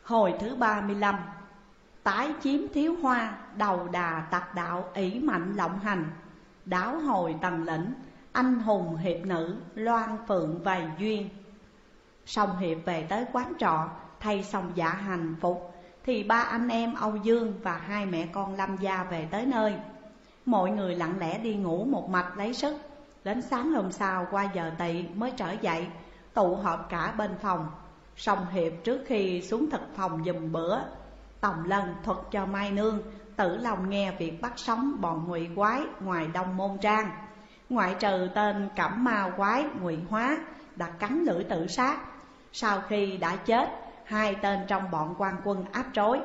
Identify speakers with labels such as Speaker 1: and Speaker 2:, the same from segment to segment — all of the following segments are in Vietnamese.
Speaker 1: Hồi thứ 35. Tái chiếm thiếu hoa, đầu đà tặc đạo ỷ mạnh lộng hành. Đáo hồi tần lĩnh, anh hùng hiệp nữ, loan phượng vầy duyên. Song Hiệp về tới quán trọ, thay xong dạ hành phục, thì ba anh em Âu Dương và hai mẹ con Lâm gia về tới nơi. Mọi người lặng lẽ đi ngủ một mạch lấy sức. Đến sáng hôm sau qua giờ tỵ mới trở dậy, tụ họp cả bên phòng. Song Hiệp trước khi xuống thực phòng giùm bữa, Tòng Lân thuật cho Mai Nương, Tử Long nghe việc bắt sống bọn ngụy quái ngoài Đông Môn Trang. Ngoại trừ tên Cẩm Ma quái Ngụy Hóa đã cắn lưỡi tự sát, sau khi đã chết, hai tên trong bọn quan quân áp trối.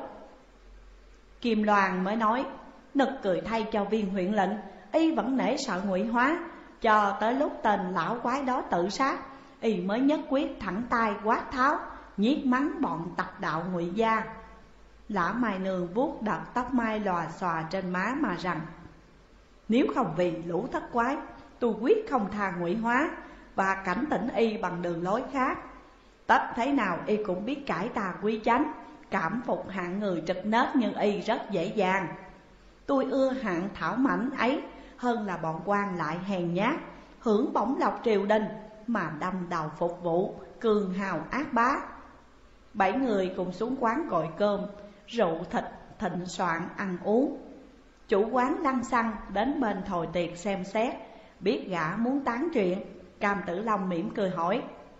Speaker 1: Kim Loan mới nói, nực cười thay cho Viên huyện lệnh, y vẫn nể sợ Ngụy Hóa, cho tới lúc tên lão quái đó tự sát, y mới nhất quyết thẳng tay quát tháo, nhiếc mắng bọn tặc đạo Ngụy gia. Lã Mai Nương vuốt đặt tóc mai lòa xòa trên má mà rằng, nếu không vì lũ thất quái, tôi quyết không tha Ngụy Hóa và cảnh tỉnh y bằng đường lối khác. Tất thế nào y cũng biết cải tà quy chánh, cảm phục hạng người trịch nết như y rất dễ dàng. Tôi ưa hạng thảo mảnh ấy hơn là bọn quan lại hèn nhát, hưởng bổng lộc triều đình mà đâm đầu phục vụ, cường hào ác bá. 7 người cùng xuống quán gọi cơm, rượu thịt thịnh soạn ăn uống. Chủ quán lăng xăng đến bên thồi tiệc xem xét, biết gã muốn tán chuyện. Cam Tử Long mỉm cười hỏi,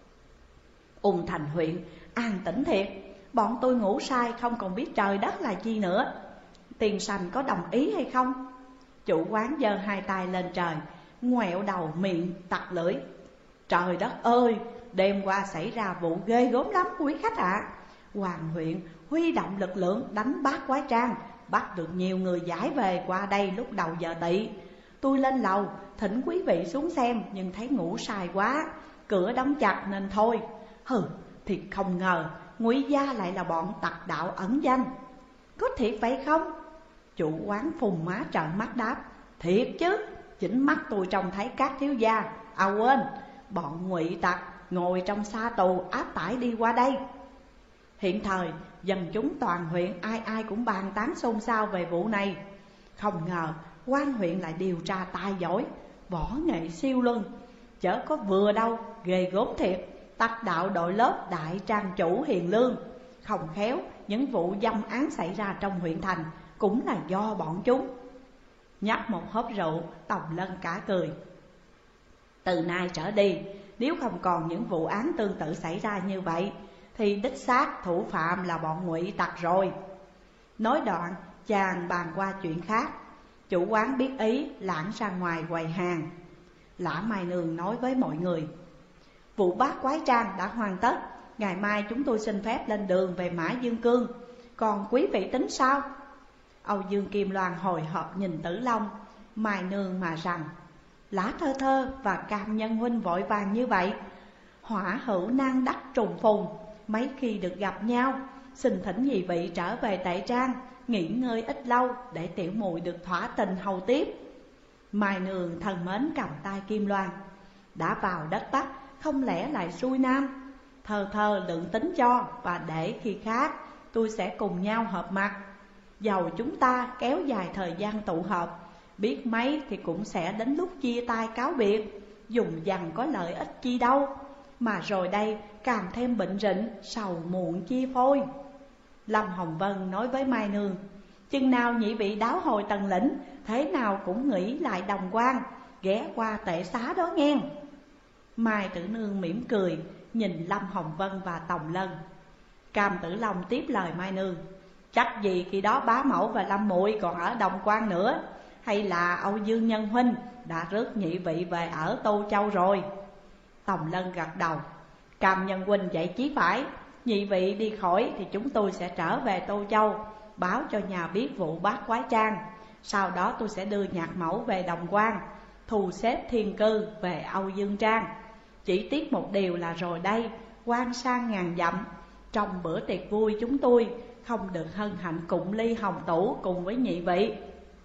Speaker 1: Ung Thành huyện an tĩnh thiệt, bọn tôi ngủ say không còn biết trời đất là chi nữa. Tiền sành có đồng ý hay không? Chủ quán giơ hai tay lên trời, ngoẹo đầu miệng tặc lưỡi, trời đất ơi, đêm qua xảy ra vụ ghê gớm lắm quý khách ạ. Hoàng huyện huy động lực lượng đánh bát quái trang, bắt được nhiều người giải về qua đây lúc đầu giờ tỵ. Tôi lên lầu thỉnh quý vị xuống xem, nhưng thấy ngủ say quá, cửa đóng chặt nên thôi. Hừ, thì không ngờ Ngụy gia lại là bọn tặc đạo ẩn danh. Có thiệt vậy không? Chủ quán phùng má trợn mắt đáp, thiệt chứ, chính mắt tôi trông thấy các thiếu gia. À quên, bọn Ngụy tặc ngồi trong sa tù áp tải đi qua đây. Hiện thời dân chúng toàn huyện ai ai cũng bàn tán xôn xao về vụ này. Không ngờ quan huyện lại điều tra tài giỏi, võ nghệ siêu luân, chớ có vừa đâu, ghê gớm thiệt. Tặc đạo đội lớp đại trang chủ hiền lương, không khéo những vụ dâm án xảy ra trong huyện thành cũng là do bọn chúng. Nhấp một hớp rượu, Tòng Lân cả cười. Từ nay trở đi, nếu không còn những vụ án tương tự xảy ra như vậy, thì đích xác thủ phạm là bọn Ngụy tặc rồi. Nói đoạn, chàng bàn qua chuyện khác. Chủ quán biết ý, lãng ra ngoài quầy hàng. Lã Mai Nương nói với mọi người, vụ bát quái trang đã hoàn tất, ngày mai chúng tôi xin phép lên đường về Mã Dương Cương. Còn quý vị tính sao? Âu Dương Kim Loan hồi hộp nhìn Tử Long. Mai Nương mà rằng, Lã Thơ Thơ và Cam Nhân huynh vội vàng như vậy, hỏa hữu nan đắc trùng phùng, mấy khi được gặp nhau, xin thỉnh nhị vị trở về Tệ Trang, nghỉ ngơi ít lâu để tiểu muội được thỏa tình hầu tiếp. Mai Nương thân mến cầm tay Kim Loan, đã vào đất Bắc, không lẽ lại xuôi Nam? Thơ Thơ đừng tính cho, và để khi khác tôi sẽ cùng nhau hợp mặt. Dầu chúng ta kéo dài thời gian tụ họp, biết mấy thì cũng sẽ đến lúc chia tay cáo biệt, dùng dằng có lợi ích chi đâu. Mà rồi đây càng thêm bệnh rịnh, sầu muộn chi phôi. Lâm Hồng Vân nói với Mai Nương, chừng nào nhị vị đáo hồi Tần lĩnh, thế nào cũng nghĩ lại Đồng Quan, ghé qua Tệ Xá đó nghe. Mai Tử Nương mỉm cười, nhìn Lâm Hồng Vân và Tòng Lân. Cam Tử Long tiếp lời Mai Nương, chắc gì khi đó bá mẫu và Lâm muội còn ở Đồng Quan nữa, hay là Âu Dương Nhân huynh đã rước nhị vị về ở Tô Châu rồi? Tòng Lân gật đầu, Cam Nhân huynh vậy chí phải. Nhị vị đi khỏi thì chúng tôi sẽ trở về Tô Châu, báo cho nhà biết vụ bát quái trang. Sau đó tôi sẽ đưa nhạc mẫu về Đồng Quan, thu xếp thiên cư về Âu Dương Trang. Chỉ tiếc một điều là rồi đây, quan sang ngàn dặm, trong bữa tiệc vui chúng tôi không được hân hạnh cụng ly hồng tủ cùng với nhị vị.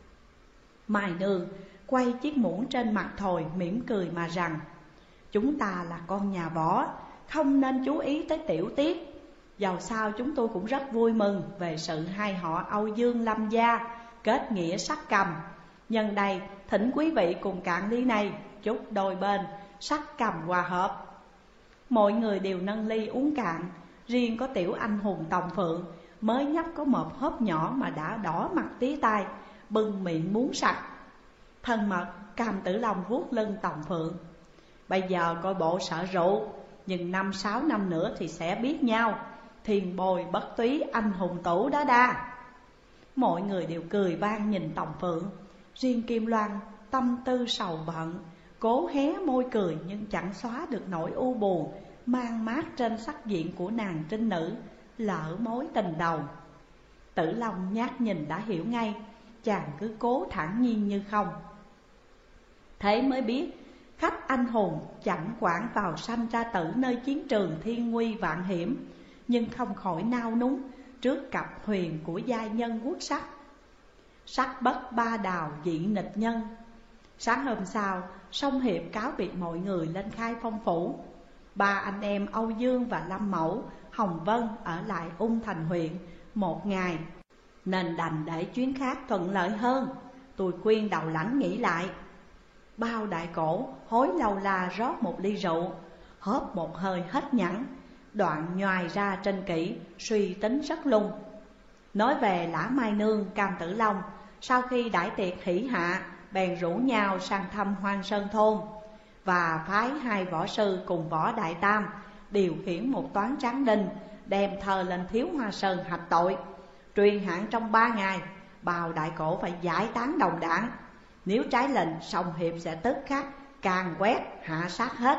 Speaker 1: Mai Nương quay chiếc muỗng trên mặt thồi, mỉm cười mà rằng, chúng ta là con nhà võ, không nên chú ý tới tiểu tiết. Dầu sao chúng tôi cũng rất vui mừng về sự hai họ Âu Dương Lâm gia kết nghĩa sắc cầm. Nhân đây thỉnh quý vị cùng cạn ly này, chúc đôi bên sắc cầm hòa hợp. Mọi người đều nâng ly uống cạn. Riêng có tiểu anh hùng Tòng Phượng mới nhấp có một hớp nhỏ mà đã đỏ mặt tía tai, bưng miệng muốn sặc. Thân mật Cam Tử Long vuốt lưng Tòng Phượng. Bây giờ coi bộ sợ rượu, nhưng 5-6 năm nữa thì sẽ biết nhau. Thiền bồi bất túy anh hùng tủ đó đa. Mọi người đều cười vang nhìn Tòng Phượng. Riêng Kim Loan tâm tư sầu bận, cố hé môi cười nhưng chẳng xóa được nỗi u buồn mang mát trên sắc diện của nàng trinh nữ lỡ mối tình đầu. Tử Long nhát nhìn đã hiểu ngay, chàng cứ cố thản nhiên như không. Thế mới biết khách anh hùng chẳng quản vào sanh ra tử nơi chiến trường thiên nguy vạn hiểm, nhưng không khỏi nao núng trước cặp huyền của giai nhân quốc sắc. Sắc bất ba đào dị nịch nhân. Sáng hôm sau, Song Hiệp cáo biệt mọi người lên khai phong phủ. Ba anh em Âu Dương và Lâm Mẫu, Hồng Vân ở lại Ung Thành huyện một ngày, nên đành để chuyến khác thuận lợi hơn. Tôi khuyên Đầu Lãnh nghĩ lại. Bao đại cổ hối lâu la rót một ly rượu, hớp một hơi hết nhẵn, đoạn nhoài ra trên kỹ, suy tính rất lung. Nói về Lã Mai Nương, Cam Tử Long, sau khi đãi tiệc hỷ hạ, bèn rủ nhau sang thăm Hoang Sơn thôn, và phái 2 võ sư cùng Võ Đại Tam điều khiển một toán tráng đinh, đem thờ lên Thiếu Hoa Sơn hạch tội. Truyền hạn trong 3 ngày, Bào đại cổ phải giải tán đồng đảng. Nếu trái lệnh, Song Hiệp sẽ tức khắc càn quét hạ sát hết.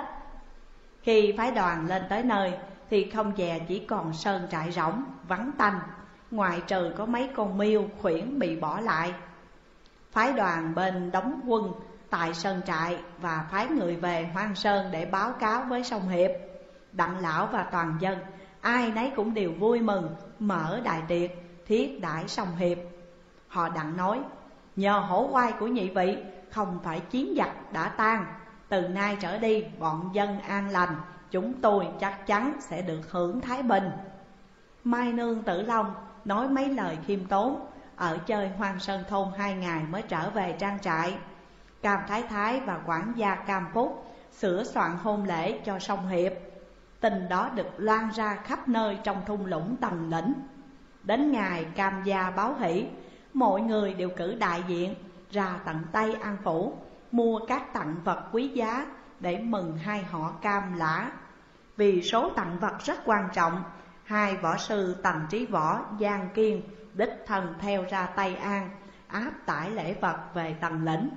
Speaker 1: Khi phái đoàn lên tới nơi thì không dè chỉ còn sơn trại rỗng vắng tanh, ngoại trừ có mấy con miêu khuyển bị bỏ lại. Phái đoàn bên đóng quân tại sơn trại và phái người về Hoang Sơn để báo cáo với Song Hiệp. Đặng lão và toàn dân ai nấy cũng đều vui mừng mở đại tiệc thiết đãi Song Hiệp. Họ đặng nói: nhờ hổ oai của nhị vị, không phải chiến giặc đã tan, từ nay trở đi bọn dân an lành, chúng tôi chắc chắn sẽ được hưởng thái bình. Mai Nương Tử Long nói mấy lời khiêm tốn, ở chơi Hoang Sơn thôn 2 ngày mới trở về trang trại. Cam Thái Thái và quản gia Cam Phúc sửa soạn hôn lễ cho Song Hiệp. Tin đó được loan ra khắp nơi trong thung lũng Tần Lĩnh. Đến ngày Cam gia báo hỷ, mọi người đều cử đại diện ra tận Tây An Phủ, mua các tặng vật quý giá để mừng hai họ Cam Lã. Vì số tặng vật rất quan trọng, 2 võ sư Tần Trí Võ, Giang Kiên đích thân theo ra Tây An, áp tải lễ vật về Tần Lĩnh.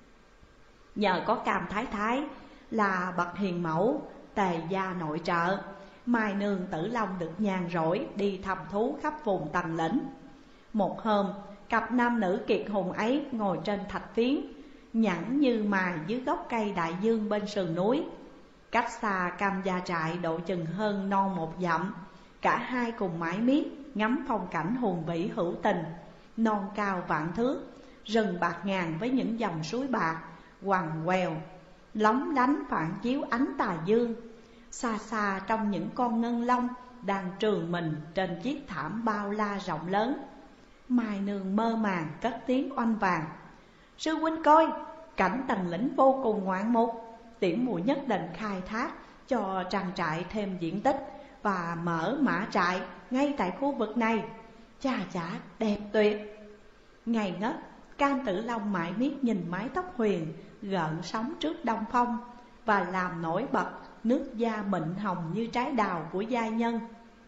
Speaker 1: Nhờ có Cam Thái Thái là bậc hiền mẫu, tề gia nội trợ, Mai Nương Tử Long được nhàn rỗi đi thăm thú khắp vùng Tần Lĩnh. Một hôm, cặp nam nữ kiệt hùng ấy ngồi trên thạch phiến, nhẵn như mài dưới gốc cây đại dương bên sườn núi. Cách xa Cam gia trại độ chừng hơn non 1 dặm. Cả hai cùng mải miết ngắm phong cảnh hùng vĩ hữu tình. Non cao vạn thước, rừng bạc ngàn với những dòng suối bạc quằn quèo lóng lánh phản chiếu ánh tà dương. Xa xa trong những con ngân long đang trường mình trên chiếc thảm bao la rộng lớn. Mai Nương mơ màng cất tiếng oanh vàng: sư huynh coi, cảnh Tần Lĩnh vô cùng ngoạn mục, tiểu muội nhất định khai thác cho trang trại thêm diện tích và mở mã trại ngay tại khu vực này. Chà chả đẹp tuyệt. Ngày ngất, Cam Tử Long mãi miết nhìn mái tóc huyền gợn sóng trước đông phong, và làm nổi bật nước da mịn hồng như trái đào của giai nhân.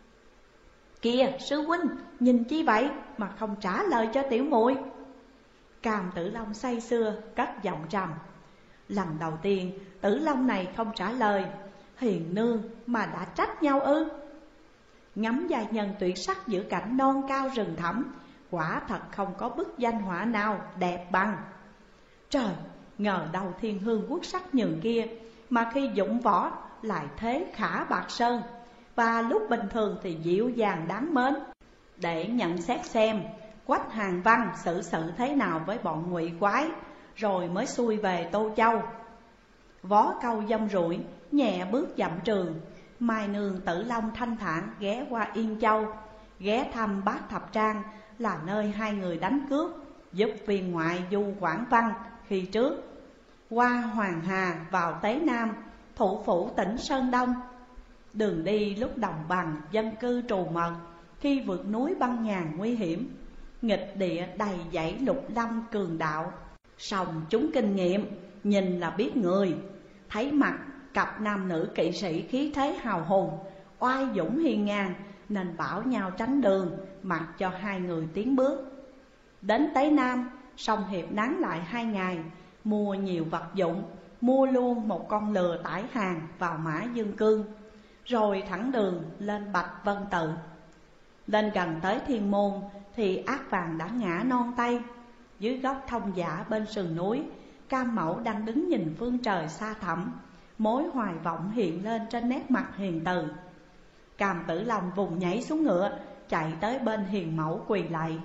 Speaker 1: Kìa sư huynh, nhìn chi vậy mà không trả lời cho tiểu muội? Cam Tử Long say sưa cất giọng trầm. Lần đầu tiên Tử Long này không trả lời, hiền nương mà đã trách nhau ư? Ngắm giai nhân tuyệt sắc giữa cảnh non cao rừng thẳm, quả thật không có bức danh họa nào đẹp bằng. Trời, ngờ đâu thiên hương quốc sắc nhường kia, mà khi dụng võ lại thế khả bạc sơn, và lúc bình thường thì dịu dàng đáng mến. Để nhận xét xem Quách Hàng Văn xử sự thế nào với bọn ngụy quái, rồi mới xuôi về Tô Châu. Vó câu dâm rủi, nhẹ bước dặm trường, Mai Nương Tử Long thanh thản ghé qua Yên Châu, ghé thăm Bát Thập Trang là nơi hai người đánh cướp, giúp viên ngoại Du Quảng Văn khi trước, qua Hoàng Hà vào Tế Nam, thủ phủ tỉnh Sơn Đông. Đường đi lúc đồng bằng dân cư trù mật, khi vượt núi băng ngàn nguy hiểm, nghịch địa đầy dãy lục lâm cường đạo. Song chúng kinh nghiệm, nhìn là biết người, thấy mặt cặp nam nữ kỵ sĩ khí thế hào hùng, oai dũng hiên ngang, nên bảo nhau tránh đường, mặc cho hai người tiến bước. Đến Tế Nam, Song Hiệp nán lại 2 ngày, mua nhiều vật dụng, mua luôn một con lừa tải hàng vào Mã Dương Cương, rồi thẳng đường lên Bạch Vân Tự. Lên gần tới Thiên Môn thì Ác Vàng đã ngã non tay. Dưới gốc thông giả bên sườn núi, Cam Mẫu đang đứng nhìn phương trời xa thẳm, mối hoài vọng hiện lên trên nét mặt hiền từ. Cam Tử Long vùng nhảy xuống ngựa, chạy tới bên Hiền Mẫu quỳ lạy.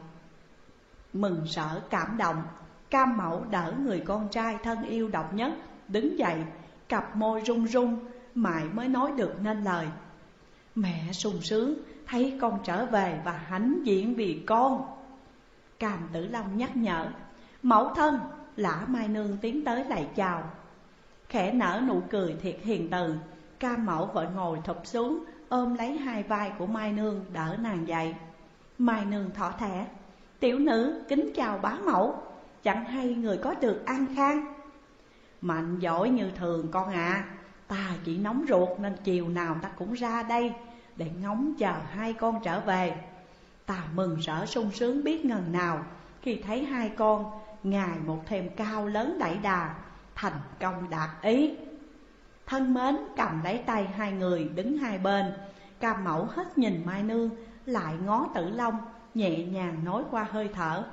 Speaker 1: Mừng sở cảm động, Cam Mẫu đỡ người con trai thân yêu độc nhất đứng dậy, cặp môi run run, mãi mới nói được nên lời. Mẹ sung sướng thấy con trở về và hãnh diện vì con. Cam Tử Long nhắc nhở. Mẫu thân. Lã Mai Nương tiến tới lạy chào, khẽ nở nụ cười thiệt hiền từ. Cam Mẫu vội ngồi thụp xuống, ôm lấy hai vai của Mai Nương đỡ nàng dậy. Mai Nương thỏ thẻ. Tiểu nữ kính chào bá mẫu, chẳng hay người có được an khang. Mạnh giỏi như thường con ạ. Ta chỉ nóng ruột nên chiều nào ta cũng ra đây để ngóng chờ hai con trở về. Ta mừng rỡ sung sướng biết ngần nào khi thấy hai con ngày một thêm cao lớn đẩy đà, thành công đạt ý. Thân mến cầm lấy tay hai người đứng hai bên. Cam Mẫu hết nhìn Mai Nương, lại ngó Tử Long, nhẹ nhàng nói qua hơi thở.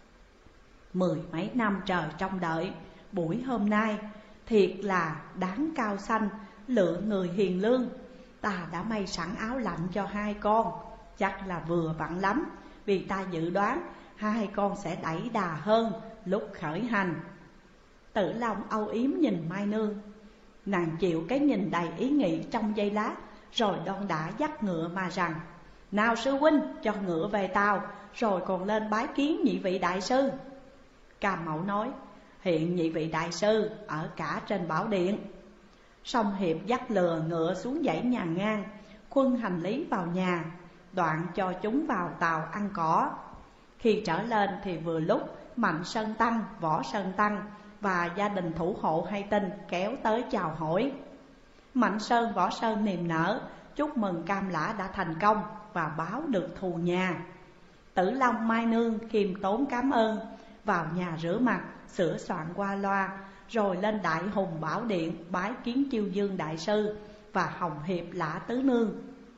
Speaker 1: 10 mấy năm trời trông đợi, buổi hôm nay thiệt là đáng cao xanh, lựa người hiền lương. Ta đã may sẵn áo lạnh cho hai con, chắc là vừa vặn lắm, vì ta dự đoán hai con sẽ đẩy đà hơn lúc khởi hành. Tử Long âu yếm nhìn Mai Nương. Nàng chịu cái nhìn đầy ý nghĩ trong giây lát, rồi đon đả dắt ngựa mà rằng: Nào sư huynh, cho ngựa về tàu, rồi còn lên bái kiến nhị vị đại sư. Cam Mẫu nói: Hiện nhị vị đại sư ở cả trên bảo điện. Song Hiệp dắt lừa ngựa xuống dãy nhà ngang, khuân hành lý vào nhà, đoạn cho chúng vào tàu ăn cỏ. Khi trở lên thì vừa lúc Mạnh Sơn Tăng, Võ Sơn Tăng và gia đình thủ hộ hay tin kéo tới chào hỏi. Mạnh Sơn, Võ Sơn niềm nở chúc mừng Cam Lã đã thành công và báo được thù nhà. Tử Long, Mai Nương khiêm tốn cảm ơn, vào nhà rửa mặt, sửa soạn qua loa, rồi lên Đại Hùng Bảo Điện bái kiến Chiêu Dương đại sư và Hồng Hiệp Lã tứ nương.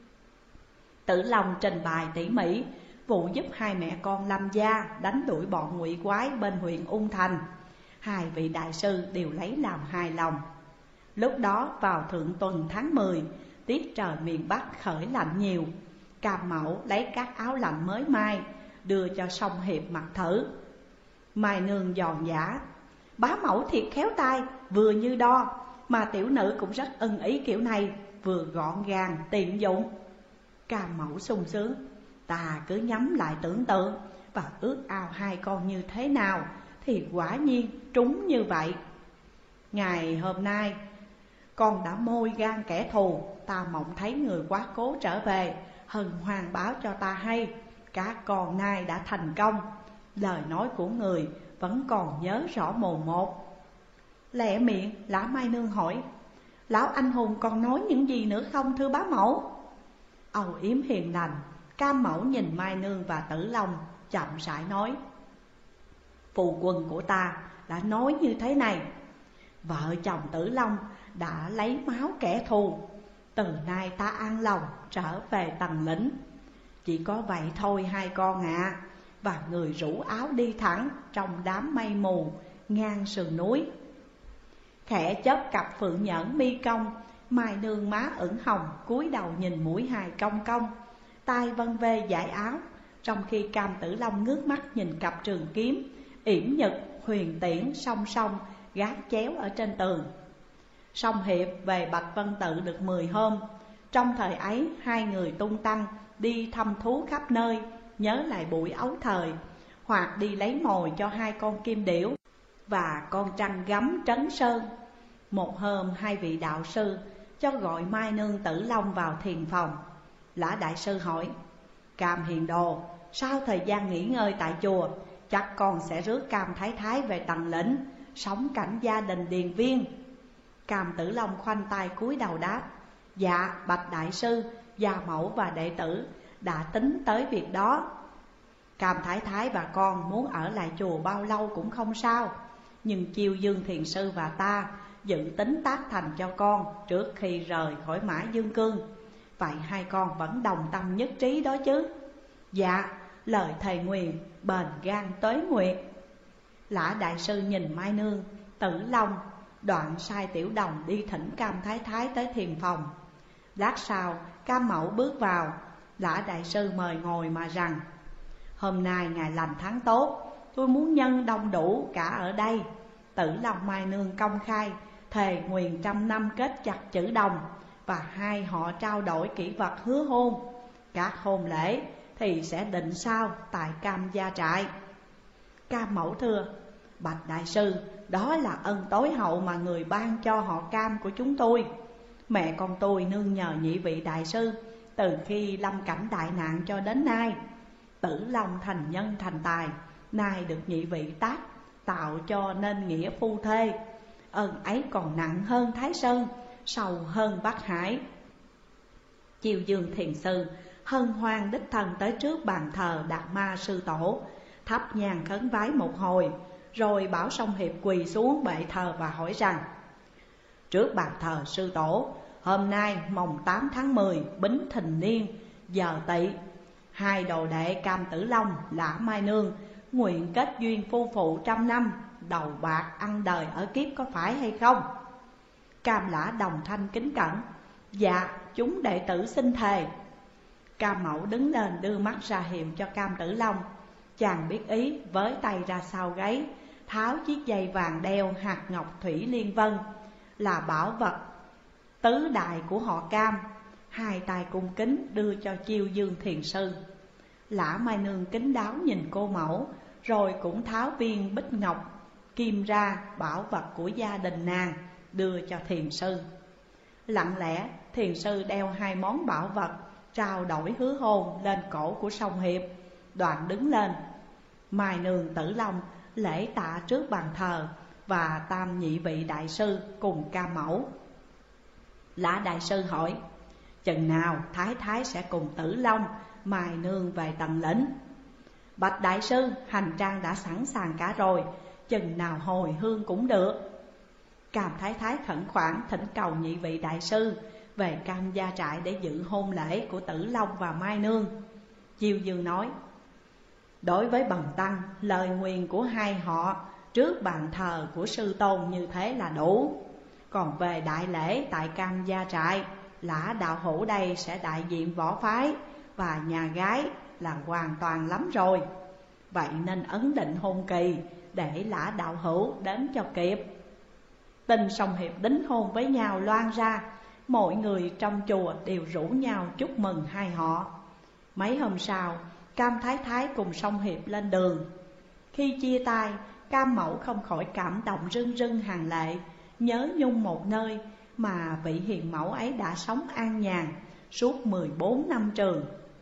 Speaker 1: Tử Long trình bày tỉ mỉ vụ giúp hai mẹ con Lâm gia đánh đuổi bọn ngụy quái bên huyện Ung Thành. Hai vị đại sư đều lấy làm hài lòng. Lúc đó vào thượng tuần tháng 10, tiết trời miền Bắc khởi lạnh nhiều. Cam Mẫu lấy các áo lạnh mới may đưa cho Song Hiệp mặc thử. Mai Nương giòn giả: Bá mẫu thiệt khéo tay, vừa như đo, mà tiểu nữ cũng rất ưng ý kiểu này, vừa gọn gàng tiện dụng. Cam Mẫu sung sướng: Ta cứ nhắm lại tưởng tượng và ước ao hai con như thế nào thì quả nhiên trúng như vậy. Ngày hôm nay con đã môi gan kẻ thù, ta mộng thấy người quá cố trở về, hân hoan báo cho ta hay các con nay đã thành công. Lời nói của người vẫn còn nhớ rõ mồn một. Lẹ miệng, Lã Mai Nương hỏi: Lão anh hùng còn nói những gì nữa không thưa bá mẫu? Âu yếm hiền lành, Cam Mẫu nhìn Mai Nương và Tử Long, chậm rãi nói: Phu quân của ta đã nói như thế này: Vợ chồng Tử Long đã lấy máu kẻ thù, từ nay ta an lòng trở về Tần lĩnh. Chỉ có vậy thôi hai con ạ. Và người rủ áo đi thẳng trong đám mây mù ngang sườn núi. Khẽ chớp cặp phượng nhẫn mi cong, Mai Nương má ửng hồng cúi đầu nhìn mũi hài cong cong, tay vân vê dải áo, trong khi Cam Tử Long ngước mắt nhìn cặp trường kiếm yểm nhật huyền tiễn song song gác chéo ở trên tường. Song Hiệp về Bạch Vân Tự được 10 hôm, Trong thời ấy hai người tung tăng đi thăm thú khắp nơi, nhớ lại buổi ấu thời, hoặc đi lấy mồi cho hai con kim điểu và con trăng gấm Trấn Sơn. Một hôm hai vị đạo sư cho gọi Mai Nương Tử Long vào thiền phòng. Lã đại sư hỏi: Cam hiền đồ, sau thời gian nghỉ ngơi tại chùa, chắc con sẽ rước Cam Thái Thái về Tần Lĩnh, sống cảnh gia đình điền viên. Cam Tử Long khoanh tay cúi đầu đáp: Dạ bạch đại sư, gia mẫu và đệ tử đã tính tới việc đó. Cam Thái Thái và con muốn ở lại chùa bao lâu cũng không sao, nhưng Chiêu Dương thiền sư và ta dự tính tác thành cho con trước khi rời khỏi Mã Dương Cương. Vậy hai con vẫn đồng tâm nhất trí đó chứ? Dạ, lời thầy nguyền bền gan tới nguyệt. Lã đại sư nhìn Mai Nương Tử Long, đoạn sai Tiểu Đồng đi thỉnh Cam Thái Thái tới thiền phòng. Lát sau Cam Mẫu bước vào, Lã đại sư mời ngồi mà rằng: Hôm nay ngày lành tháng tốt, tôi muốn nhân đông đủ cả ở đây. Tử Long Mai Nương công khai thề nguyền 100 năm kết chặt chữ đồng, và hai họ trao đổi kỷ vật hứa hôn. Các hôn lễ thì sẽ định sau tại Cam gia trại. Cam Mẫu thưa: Bạch đại sư, đó là ân tối hậu mà người ban cho họ Cam của chúng tôi. Mẹ con tôi nương nhờ nhị vị đại sư từ khi lâm cảnh đại nạn cho đến nay. Tử Long thành nhân thành tài, nay được nhị vị tác tạo cho nên nghĩa phu thê. Ơn ấy còn nặng hơn Thái Sơn, sâu hơn Bắc Hải. Chiêu Dương thiền sư hân hoan đích thân tới trước bàn thờ Đạt Ma sư tổ, thắp nhang khấn vái một hồi, rồi bảo Song Hiệp quỳ xuống bệ thờ và hỏi rằng: Trước bàn thờ sư tổ, hôm nay mồng 8 tháng 10 Bính Thìn Niên, giờ Tỵ, hai đồ đệ Cam Tử Long, Lã Mai Nương nguyện kết duyên phu phụ 100 năm, đầu bạc ăn đời ở kiếp, có phải hay không? Cam Lã đồng thanh kính cẩn: Dạ, chúng đệ tử xin thề. Cam Mẫu đứng lên đưa mắt ra hiệu cho Cam Tử Long. Chàng biết ý, với tay ra sau gáy, tháo chiếc dây vàng đeo hạt ngọc thủy liên vân, là bảo vật tứ đại của họ Cam. Hai tay cung kính đưa cho Chiêu Dương thiền sư. Lã Mai Nương kính đáo nhìn cô mẫu, rồi cũng tháo viên bích ngọc kim ra, bảo vật của gia đình nàng, đưa cho thiền sư. Lặng lẽ thiền sư đeo hai món bảo vật trao đổi hứa hôn lên cổ của Song Hiệp, đoạn đứng lên. Mai Nương Tử Long lễ tạ trước bàn thờ và tam nhị vị đại sư cùng Cam Mẫu. Lã đại sư hỏi: Chừng nào Thái Thái sẽ cùng Tử Long, Mai Nương về Tần Lĩnh? Bạch đại sư, hành trang đã sẵn sàng cả rồi, chừng nào hồi hương cũng được. Cam Thái Thái khẩn khoản thỉnh cầu nhị vị đại sư về Cam gia trại để dự hôn lễ của Tử Long và Mai Nương. Chiêu Dương nói: Đối với bần tăng, lời nguyền của hai họ trước bàn thờ của sư tôn như thế là đủ. Còn về đại lễ tại Cam gia trại, Lã đạo hữu đây sẽ đại diện võ phái và nhà gái là hoàn toàn lắm rồi. Vậy nên ấn định hôn kỳ để Lã đạo hữu đến cho kịp. Tin Song Hiệp đính hôn với nhau loan ra, mọi người trong chùa đều rủ nhau chúc mừng hai họ. Mấy hôm sau, Cam Thái Thái cùng Song Hiệp lên đường. Khi chia tay, Cam Mẫu không khỏi cảm động rưng rưng hàng lệ, nhớ nhung một nơi mà vị hiền mẫu ấy đã sống an nhàn suốt 14 năm trường.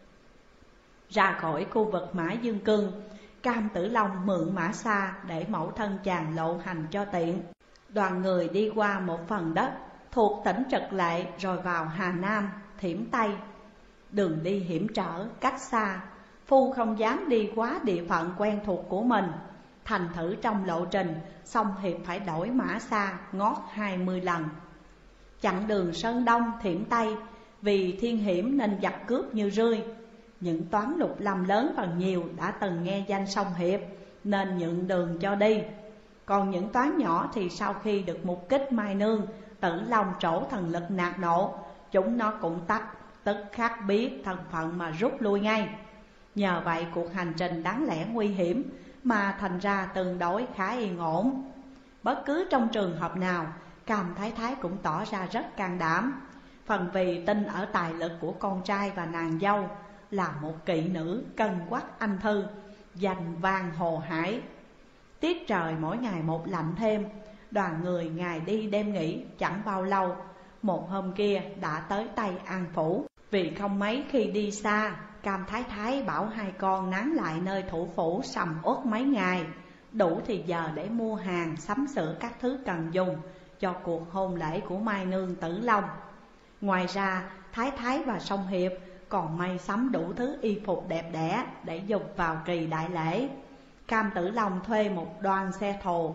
Speaker 1: Ra khỏi khu vực Mã Dương Cương, Cam Tử Long mượn mã xa để mẫu thân chàng lộ hành cho tiện. Đoàn người đi qua một phần đất thuộc tỉnh Trực Lệ, rồi vào Hà Nam, Thiểm Tây. Đường đi hiểm trở, cách xa, phu không dám đi quá địa phận quen thuộc của mình. Thành thử trong lộ trình, Song Hiệp phải đổi mã xa ngót 20 lần. Chặng đường Sơn Đông, Thiểm Tây, vì thiên hiểm nên giặc cướp như rươi. Những toán lục lâm lớn và nhiều đã từng nghe danh Song Hiệp nên nhượng đường cho đi. Còn những toán nhỏ thì sau khi được mục kích Mai Nương Tử Long trổ thần lực nạt nộ, chúng nó cũng tức khắc biết thân phận mà rút lui ngay. Nhờ vậy cuộc hành trình đáng lẽ nguy hiểm mà thành ra tương đối khá yên ổn. Bất cứ trong trường hợp nào, Cam Thái Thái cũng tỏ ra rất can đảm. Phần vì tin ở tài lực của con trai và nàng dâu, là một kỵ nữ cân quắc anh thư, danh vang hồ hải. Tiết trời mỗi ngày một lạnh thêm, đoàn người ngày đi đêm nghỉ chẳng bao lâu. Một hôm kia đã tới Tây An Phủ. Vì không mấy khi đi xa, Cam Thái Thái bảo hai con nán lại nơi thủ phủ sầm uất mấy ngày, đủ thì giờ để mua hàng sắm sửa các thứ cần dùng cho cuộc hôn lễ của Mai Nương Tử Long. Ngoài ra Thái Thái và Song Hiệp còn may sắm đủ thứ y phục đẹp đẽ để dùng vào kỳ đại lễ. Cam Tử Long thuê một đoàn xe thồ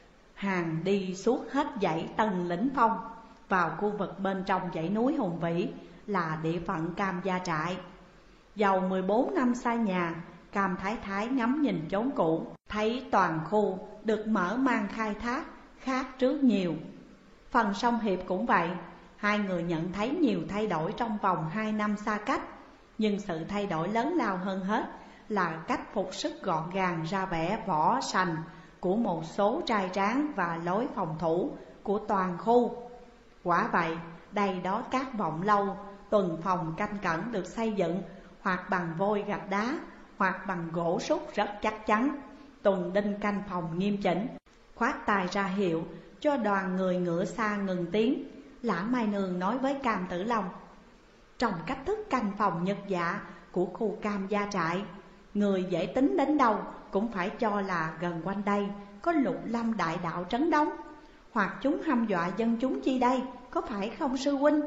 Speaker 1: hàng đi suốt hết dãy Tân Lĩnh Phong vào khu vực bên trong dãy núi Hùng Vĩ là địa phận Cam Gia Trại. Dầu 14 năm xa nhà, Cam Thái Thái ngắm nhìn chốn cũ, thấy toàn khu được mở mang khai thác khác trước nhiều. Phần Song Hiệp cũng vậy, hai người nhận thấy nhiều thay đổi trong vòng 2 năm xa cách. Nhưng sự thay đổi lớn lao hơn hết là cách phục sức gọn gàng ra vẻ võ sành của một số trai tráng và lối phòng thủ của toàn khu. Quả vậy, đây đó các vọng lâu, tuần phòng canh cẩn được xây dựng hoặc bằng vôi gạch đá, hoặc bằng gỗ sút rất chắc chắn. Tuần đinh canh phòng nghiêm chỉnh, khoát tay ra hiệu cho đoàn người ngựa xa ngừng tiếng. Lã Mai Nương nói với Cam Tử Long: trong cách thức canh phòng nhật dạ của khu Cam Gia Trại, người dễ tính đến đâu cũng phải cho là gần quanh đây có Lục Lâm đại đạo trấn đóng, hoặc chúng hăm dọa dân chúng chi đây, có phải không sư huynh?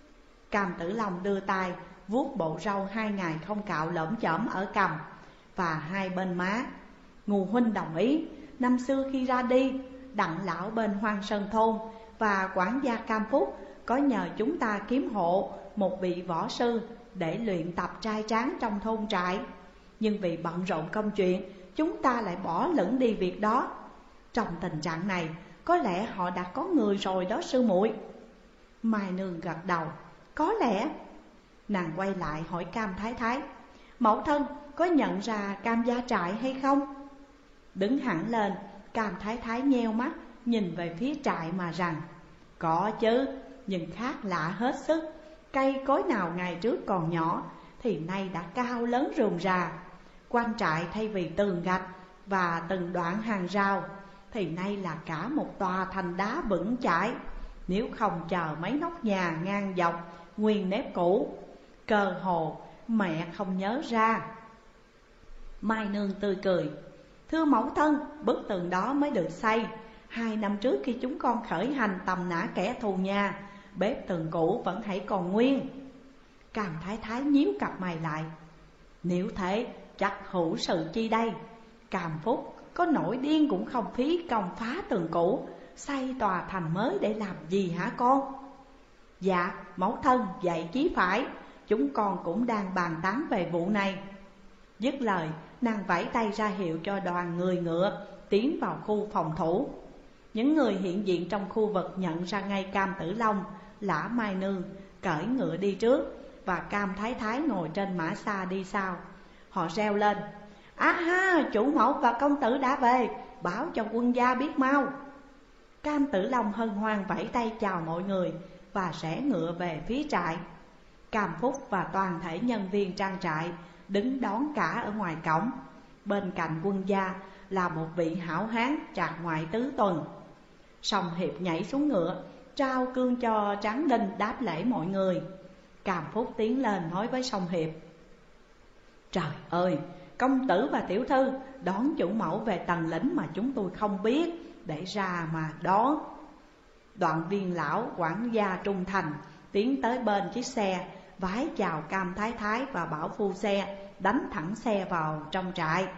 Speaker 1: Cam Tử Long đưa tay vuốt bộ râu 2 ngày không cạo lởm chởm ở cằm và hai bên má. Ngô huynh đồng ý, năm xưa khi ra đi, Đặng lão bên Hoang Sơn thôn và quản gia Cam Phúc có nhờ chúng ta kiếm hộ một vị võ sư để luyện tập trai tráng trong thôn trại. Nhưng vì bận rộn công chuyện, chúng ta lại bỏ lửng đi việc đó. Trong tình trạng này, có lẽ họ đã có người rồi đó sư muội. Mai Nương gật đầu: có lẽ. Nàng quay lại hỏi Cam Thái Thái: mẫu thân có nhận ra Cam Gia Trại hay không? Đứng hẳn lên, Cam Thái Thái nheo mắt nhìn về phía trại mà rằng: có chứ, nhưng khác lạ hết sức. Cây cối nào ngày trước còn nhỏ thì nay đã cao lớn rườm rà. Quanh trại thay vì tường gạch và từng đoạn hàng rào thì nay là cả một tòa thành đá vững chãi, nếu không chờ mấy nóc nhà ngang dọc nguyên nếp cũ, cơ hồ mẹ không nhớ ra. Mai Nương tươi cười: thưa mẫu thân, bức tường đó mới được xây 2 năm trước khi chúng con khởi hành tầm nã kẻ thù nhà. Bếp tường cũ vẫn hãy còn nguyên. Cam Thái Thái nhíu cặp mày lại: nếu thế chắc hữu sự chi đây? Cam Phúc có nổi điên cũng không phí công phá tường cũ, xây tòa thành mới để làm gì hả con? Dạ mẫu thân dạy chí phải, chúng con cũng đang bàn tán về vụ này. Dứt lời, nàng vẫy tay ra hiệu cho đoàn người ngựa tiến vào khu phòng thủ. Những người hiện diện trong khu vực nhận ra ngay Cam Tử Long, Lã Mai Nương cởi ngựa đi trước và Cam Thái Thái ngồi trên mã xa đi sau. Họ reo lên: á ha, chủ mẫu và công tử đã về, báo cho quân gia biết mau. Cam Tử Long hân hoan vẫy tay chào mọi người và rẽ ngựa về phía trại. Cam Phúc và toàn thể nhân viên trang trại đứng đón cả ở ngoài cổng. Bên cạnh quân gia là một vị hảo hán trạc ngoại tứ tuần. Song Hiệp nhảy xuống ngựa, trao cương cho Tráng Đinh đáp lễ mọi người. Cam Phúc tiến lên nói với Song Hiệp: trời ơi, công tử và tiểu thư đón chủ mẫu về Tần Lĩnh mà chúng tôi không biết, để ra mà đón. Đoạn Viên lão quản gia trung thành tiến tới bên chiếc xe, vái chào Cam Thái Thái và bảo phu xe đánh thẳng xe vào trong trại.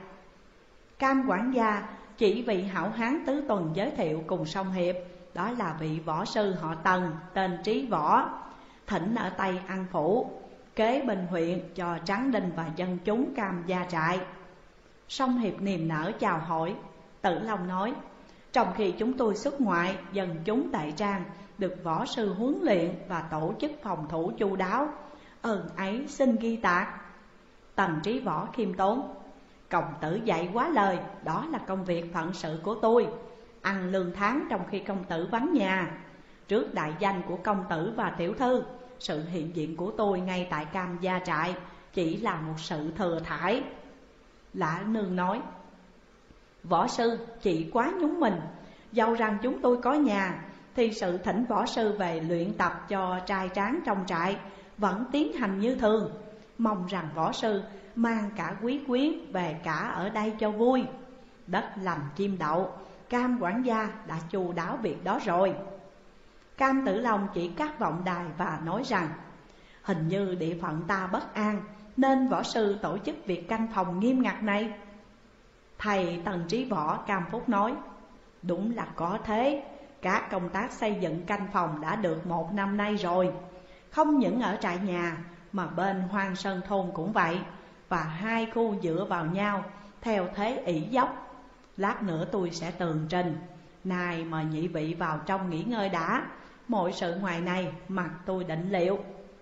Speaker 1: Cam quản gia chỉ vị hảo hán tứ tuần giới thiệu cùng Song Hiệp, đó là vị võ sư họ Tần tên Trí Võ, thỉnh ở Tây An Phủ, kế bên huyện cho Tráng Đinh và dân chúng Cam Gia Trại. Song Hiệp niềm nở chào hỏi. Tử Long nói: trong khi chúng tôi xuất ngoại, dân chúng Đại Trang được võ sư huấn luyện và tổ chức phòng thủ chu đáo, ơn ấy xin ghi tạc. Tần Trí Võ khiêm tốn: công tử dạy quá lời, đó là công việc phận sự của tôi, ăn lương tháng trong khi công tử vắng nhà. Trước đại danh của công tử và tiểu thư, sự hiện diện của tôi ngay tại Cam Gia Trại chỉ là một sự thừa thãi. Lã Nương nói: Võ sư, chị quá nhúng mình. Dẫu rằng chúng tôi có nhà thì sự thỉnh võ sư về luyện tập cho trai tráng trong trại vẫn tiến hành như thường. Mong rằng võ sư mang cả quý quyến về cả ở đây cho vui. Đất lành chim đậu, Cam quản gia đã chu đáo việc đó rồi. Cam Tử Long chỉ các vọng đài và nói rằng: Hình như địa phận ta bất an, nên võ sư tổ chức việc canh phòng nghiêm ngặt này. Thầy Tần Trí Võ Cam Phúc nói: Đúng là có thế. Các công tác xây dựng canh phòng đã được 1 năm nay rồi. Không những ở trại nhà mà bên Hoang Sơn thôn cũng vậy. Và 2 khu dựa vào nhau theo thế ỷ dốc. Lát nữa tôi sẽ tường trình. Này mời nhị vị vào trong nghỉ ngơi đã. Mọi sự ngoài này mặc tôi định liệu.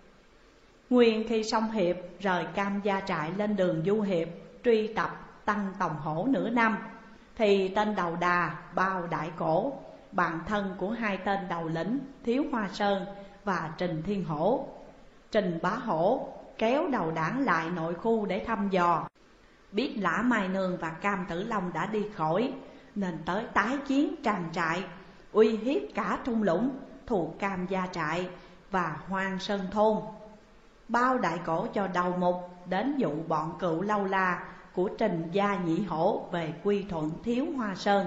Speaker 1: Nguyên khi Song Hiệp rời Cam Gia Trại lên đường du hiệp truy tập Tăng Tòng Hổ nửa năm, thì tên đầu đà Bao Đại Cổ, bạn thân của 2 tên đầu lĩnh Thiếu Hoa Sơn và Trình Thiên Hổ, Trình Bá Hổ, kéo đầu đảng lại nội khu để thăm dò. Biết Lã Mai Nương và Cam Tử Long đã đi khỏi, nên tới tái chiến Tràng Trại, uy hiếp cả thung lũng thuộc Cam Gia Trại và Hoang Sơn thôn. Bao Đại Cổ cho đầu mục đến dụ bọn cựu lâu la của Trình Gia Nhị Hổ về quy thuận Thiếu Hoa Sơn.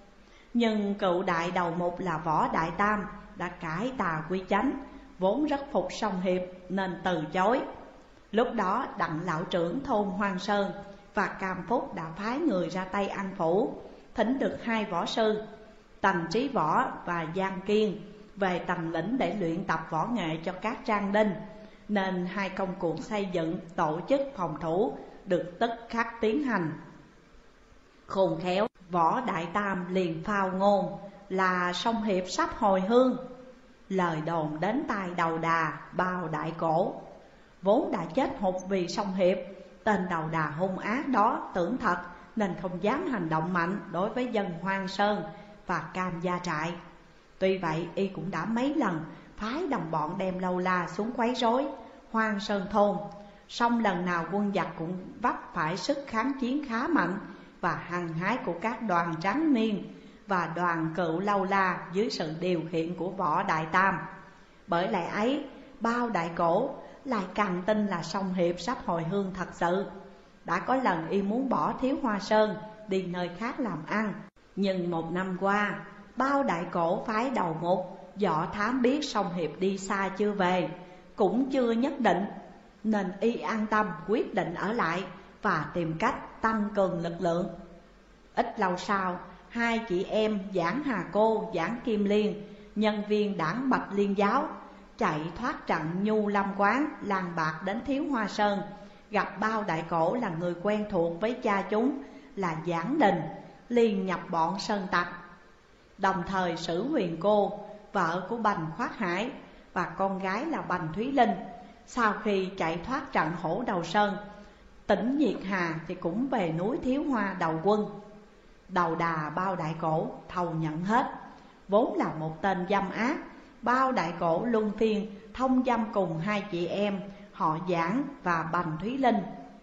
Speaker 1: Nhưng cựu đại đầu mục là Võ Đại Tam đã cải tà quy chánh, vốn rất phục Song Hiệp nên từ chối. Lúc đó Đặng lão trưởng thôn Hoang Sơn và Cam Phúc đã phái người ra Tây An Phủ, thỉnh được 2 võ sư, Tần Trí Võ và Giang Kiên, về Tần Lĩnh để luyện tập võ nghệ cho các trang đinh. Nên 2 công cuộc xây dựng, tổ chức phòng thủ được tức khắc tiến hành. Khôn khéo, Võ Đại Tam liền phao ngôn là Song Hiệp sắp hồi hương. Lời đồn đến tai đầu đà Bao Đại Cổ, vốn đã chết hụt vì Song Hiệp. Tên đầu đà hung ác đó tưởng thật nên không dám hành động mạnh đối với dân Hoang Sơn và Cam Gia Trại. Tuy vậy y cũng đã mấy lần phái đồng bọn đem lâu la xuống quấy rối Hoang Sơn thôn, song lần nào quân giặc cũng vấp phải sức kháng chiến khá mạnh và hăng hái của các đoàn tráng niên và đoàn cựu lâu la dưới sự điều khiển của Võ Đại Tam. Bởi lẽ ấy, Bao Đại Cổ lại càng tin là Song Hiệp sắp hồi hương thật sự. Đã có lần y muốn bỏ Thiếu Hoa Sơn đi nơi khác làm ăn, nhưng 1 năm qua Bao Đại Cổ phái đầu mục dò thám biết Song Hiệp đi xa chưa về, cũng chưa nhất định, nên y an tâm quyết định ở lại và tìm cách tăng cường lực lượng. Ít lâu sau, 2 chị em Giảng Hà Cô, Giảng Kim Liên, nhân viên đảng Bạch Liên Giáo, chạy thoát trận Nhu Lâm Quán làng bạc đến Thiếu Hoa Sơn, gặp Bao Đại Cổ là người quen thuộc với cha chúng là Giảng Đình, liền nhập bọn sơn tặc. Đồng thời Sử Huyền Cô, vợ của Bành Khoát Hải, và con gái là Bành Thúy Linh, sau khi chạy thoát trận Hổ Đầu Sơn, tỉnh Nhiệt Hà thì cũng về núi Thiếu Hoa đầu quân. Đầu đà Bao Đại Cổ thầu nhận hết. Vốn là một tên dâm ác, Bao Đại Cổ luân phiên thông dâm cùng 2 chị em họ Giảng và Bành Thúy Linh.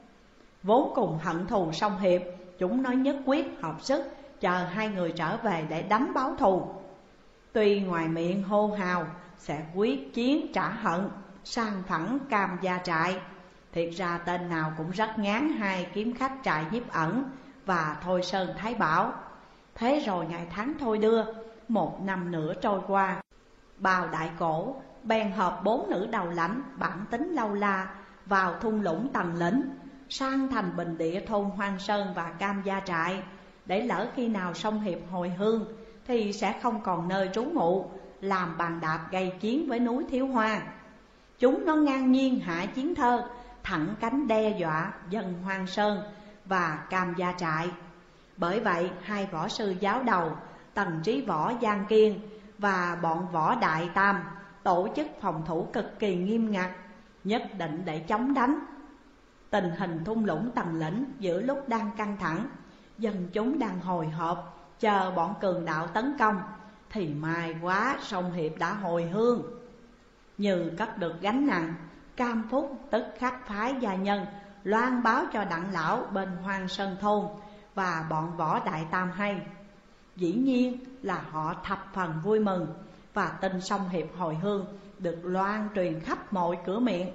Speaker 1: Vốn cùng hận thù Song Hiệp, chúng nói nhất quyết hợp sức chờ 2 người trở về để đánh báo thù. Tuy ngoài miệng hô hào sẽ quyết chiến trả hận, sang phẳng Cam Gia Trại, thiệt ra tên nào cũng rất ngán 2 kiếm khách trại Nhiếp Ẩn và Thôi Sơn Thái Bảo. Thế rồi ngày tháng thôi đưa, 1 năm nữa trôi qua, Bao Đại Cổ bèn hợp 4 nữ đầu lãnh bản tính lâu la vào thung lũng Tần Lĩnh, sang thành bình địa thôn Hoang Sơn và Cam Gia Trại, để lỡ khi nào Song Hiệp hồi hương thì sẽ không còn nơi trú ngụ, làm bàn đạp gây chiến với núi Thiếu Hoa. Chúng nó ngang nhiên hạ chiến thơ, thẳng cánh đe dọa dân Hoang Sơn và Cam Gia Trại. Bởi vậy 2 võ sư giáo đầu Tần Trí Võ Giang Kiên và bọn Võ Đại Tam tổ chức phòng thủ cực kỳ nghiêm ngặt, nhất định để chống đánh. Tình hình thung lũng Tần Lĩnh giữa lúc đang căng thẳng, dân chúng đang hồi hộp chờ bọn cường đạo tấn công, thì may quá Song Hiệp đã hồi hương. Như cất được gánh nặng, Cam Phúc tức khắc phái gia nhân loan báo cho đặng lão bên Hoang Sơn thôn và bọn Võ Đại Tam hay. Dĩ nhiên là họ thập phần vui mừng, và tin song hiệp hồi hương được loan truyền khắp mọi cửa miệng.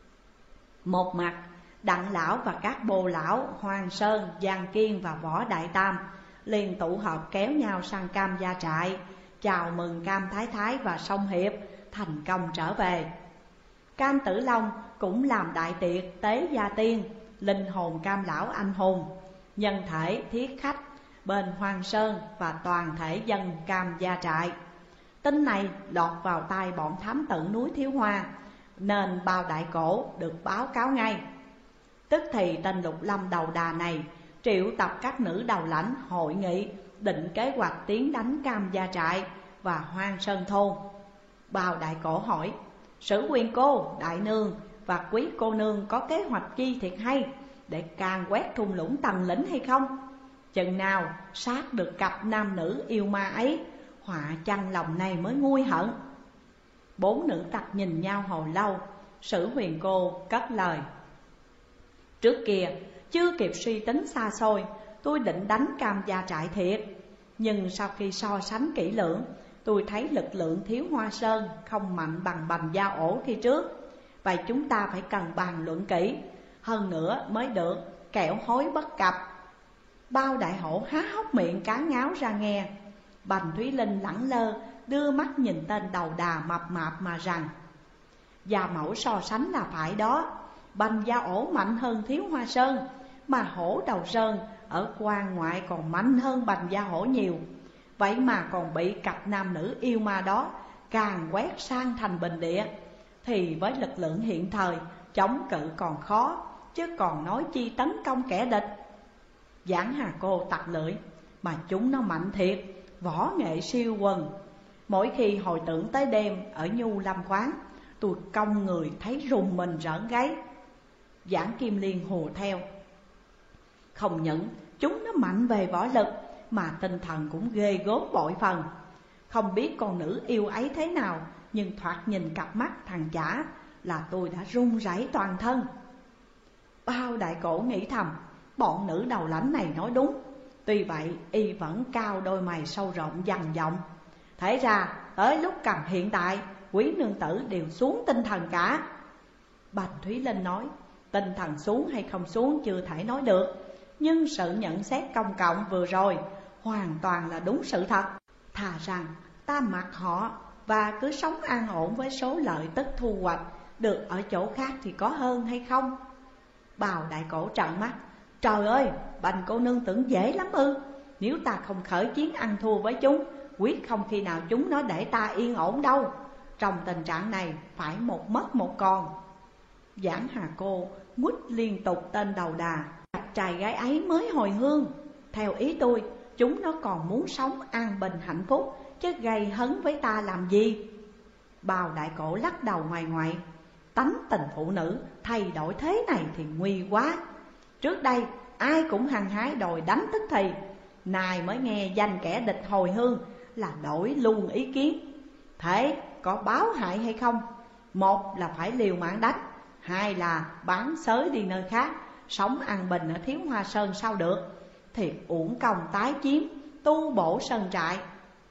Speaker 1: Một mặt, đặng lão và các bồ lão Hoàng Sơn, Giang Kiên và Võ Đại Tam liền tụ họp kéo nhau sang Cam Gia Trại, chào mừng Cam Thái Thái và song hiệp thành công trở về. Cam Tử Long cũng làm đại tiệc tế gia tiên, linh hồn Cam lão anh hùng, nhân thể thiết khách bên Hoàng Sơn và toàn thể dân Cam Gia Trại. Tin này lọt vào tai bọn thám tử núi Thiếu Hoa, nên Bao Đại Cổ được báo cáo ngay. Tức thì tên Lục Lâm đầu đà này triệu tập các nữ đầu lãnh hội nghị, định kế hoạch tiến đánh Cam Gia Trại và Hoang Sơn thôn. Bao Đại Cổ hỏi: Sử Quyền cô, đại nương và quý cô nương có kế hoạch chi thiệt hay để càn quét thung lũng Tần Lĩnh hay không? Chừng nào sát được cặp nam nữ yêu ma ấy, họa chăng lòng này mới nguôi hận. Bốn nữ tặc nhìn nhau hồi lâu. Sử Huyền cô cất lời: Trước kia chưa kịp suy tính xa xôi, tôi định đánh Cam Gia Trại thiệt. Nhưng sau khi so sánh kỹ lưỡng, tôi thấy lực lượng Thiếu Hoa Sơn không mạnh bằng Bành Gia Ổ khi trước. Vậy chúng ta phải cần bàn luận kỹ hơn nữa mới được, kẻo hối bất cập. Bao Đại Hổ há hốc miệng cá ngáo ra nghe. Bành Thúy Linh lẳng lơ đưa mắt nhìn tên đầu đà mập mạp mà rằng: Gia mẫu so sánh là phải đó, Bành Gia Ổ mạnh hơn Thiếu Hoa Sơn, mà Hổ Đầu Sơn ở quan ngoại còn mạnh hơn Bành Gia Hổ nhiều. Vậy mà còn bị cặp nam nữ yêu ma đó càng quét sang thành bình địa, thì với lực lượng hiện thời chống cự còn khó, chứ còn nói chi tấn công kẻ địch. Giảng Hà cô tặc lưỡi: Mà chúng nó mạnh thiệt, võ nghệ siêu quần. Mỗi khi hồi tưởng tới đêm ở Nhu Lâm Quán, tôi cong người thấy rùng mình rợn gáy. Giảng Kim Liên hùa theo: Không những chúng nó mạnh về võ lực, mà tinh thần cũng ghê gớm bội phần. Không biết con nữ yêu ấy thế nào, nhưng thoạt nhìn cặp mắt thằng chả là tôi đã run rẩy toàn thân. Bao Đại Cổ nghĩ thầm: Bọn nữ đầu lãnh này nói đúng. Tuy vậy y vẫn cao đôi mày sâu rộng dằn giọng: Thế ra tới lúc cần hiện tại, quý nương tử đều xuống tinh thần cả. Bành Thúy Linh nói: Tinh thần xuống hay không xuống chưa thể nói được, nhưng sự nhận xét công cộng vừa rồi hoàn toàn là đúng sự thật. Thà rằng ta mặc họ và cứ sống an ổn với số lợi tức thu hoạch được ở chỗ khác thì có hơn hay không? Bào Đại Cổ trợn mắt: Trời ơi, Bành cô nương tưởng dễ lắm ư? Nếu ta không khởi chiến ăn thua với chúng, quyết không khi nào chúng nó để ta yên ổn đâu. Trong tình trạng này phải một mất một còn. Giảng Hà cô quýt liên tục tên đầu đà: Trai gái ấy mới hồi hương. Theo ý tôi, chúng nó còn muốn sống an bình hạnh phúc, chứ gây hấn với ta làm gì? Bào Đại Cổ lắc đầu ngoài ngoại: Tánh tình phụ nữ thay đổi thế này thì nguy quá. Trước đây ai cũng hăng hái đòi đánh tức thì, nay mới nghe danh kẻ địch hồi hương là đổi luôn ý kiến. Thế có báo hại hay không? Một là phải liều mạng đánh, hai là bán xới đi nơi khác, sống an bình ở Thiếu Hoa Sơn sao được. Thiệt uổng công tái chiếm, tu bổ sơn trại.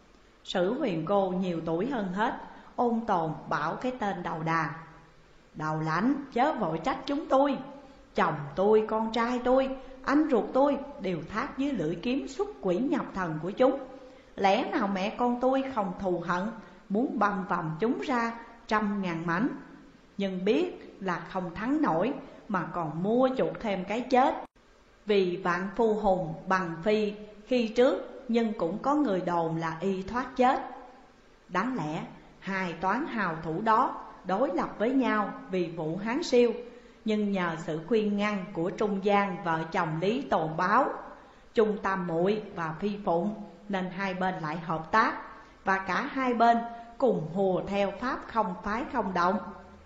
Speaker 1: Sử Huyền cô nhiều tuổi hơn hết, ôn tồn bảo cái tên đầu đà: Đầu lãnh chớ vội trách chúng tôi. Chồng tôi, con trai tôi, anh ruột tôi đều thác dưới lưỡi kiếm xuất quỷ nhập thần của chúng. Lẽ nào mẹ con tôi không thù hận, muốn băm vằm chúng ra trăm ngàn mảnh, nhưng biết là không thắng nổi mà còn mua chuộc thêm cái chết. Vì Vạn Phu Hùng bằng phi khi trước, nhưng cũng có người đồn là y thoát chết. Đáng lẽ hai toán hào thủ đó đối lập với nhau vì vụ Hán Siêu, nhưng nhờ sự khuyên ngăn của trung gian vợ chồng Lý Tồn Báo, Trung Tam Muội và Phi Phụng, nên hai bên lại hợp tác, và cả hai bên cùng hùa theo pháp không phái không động.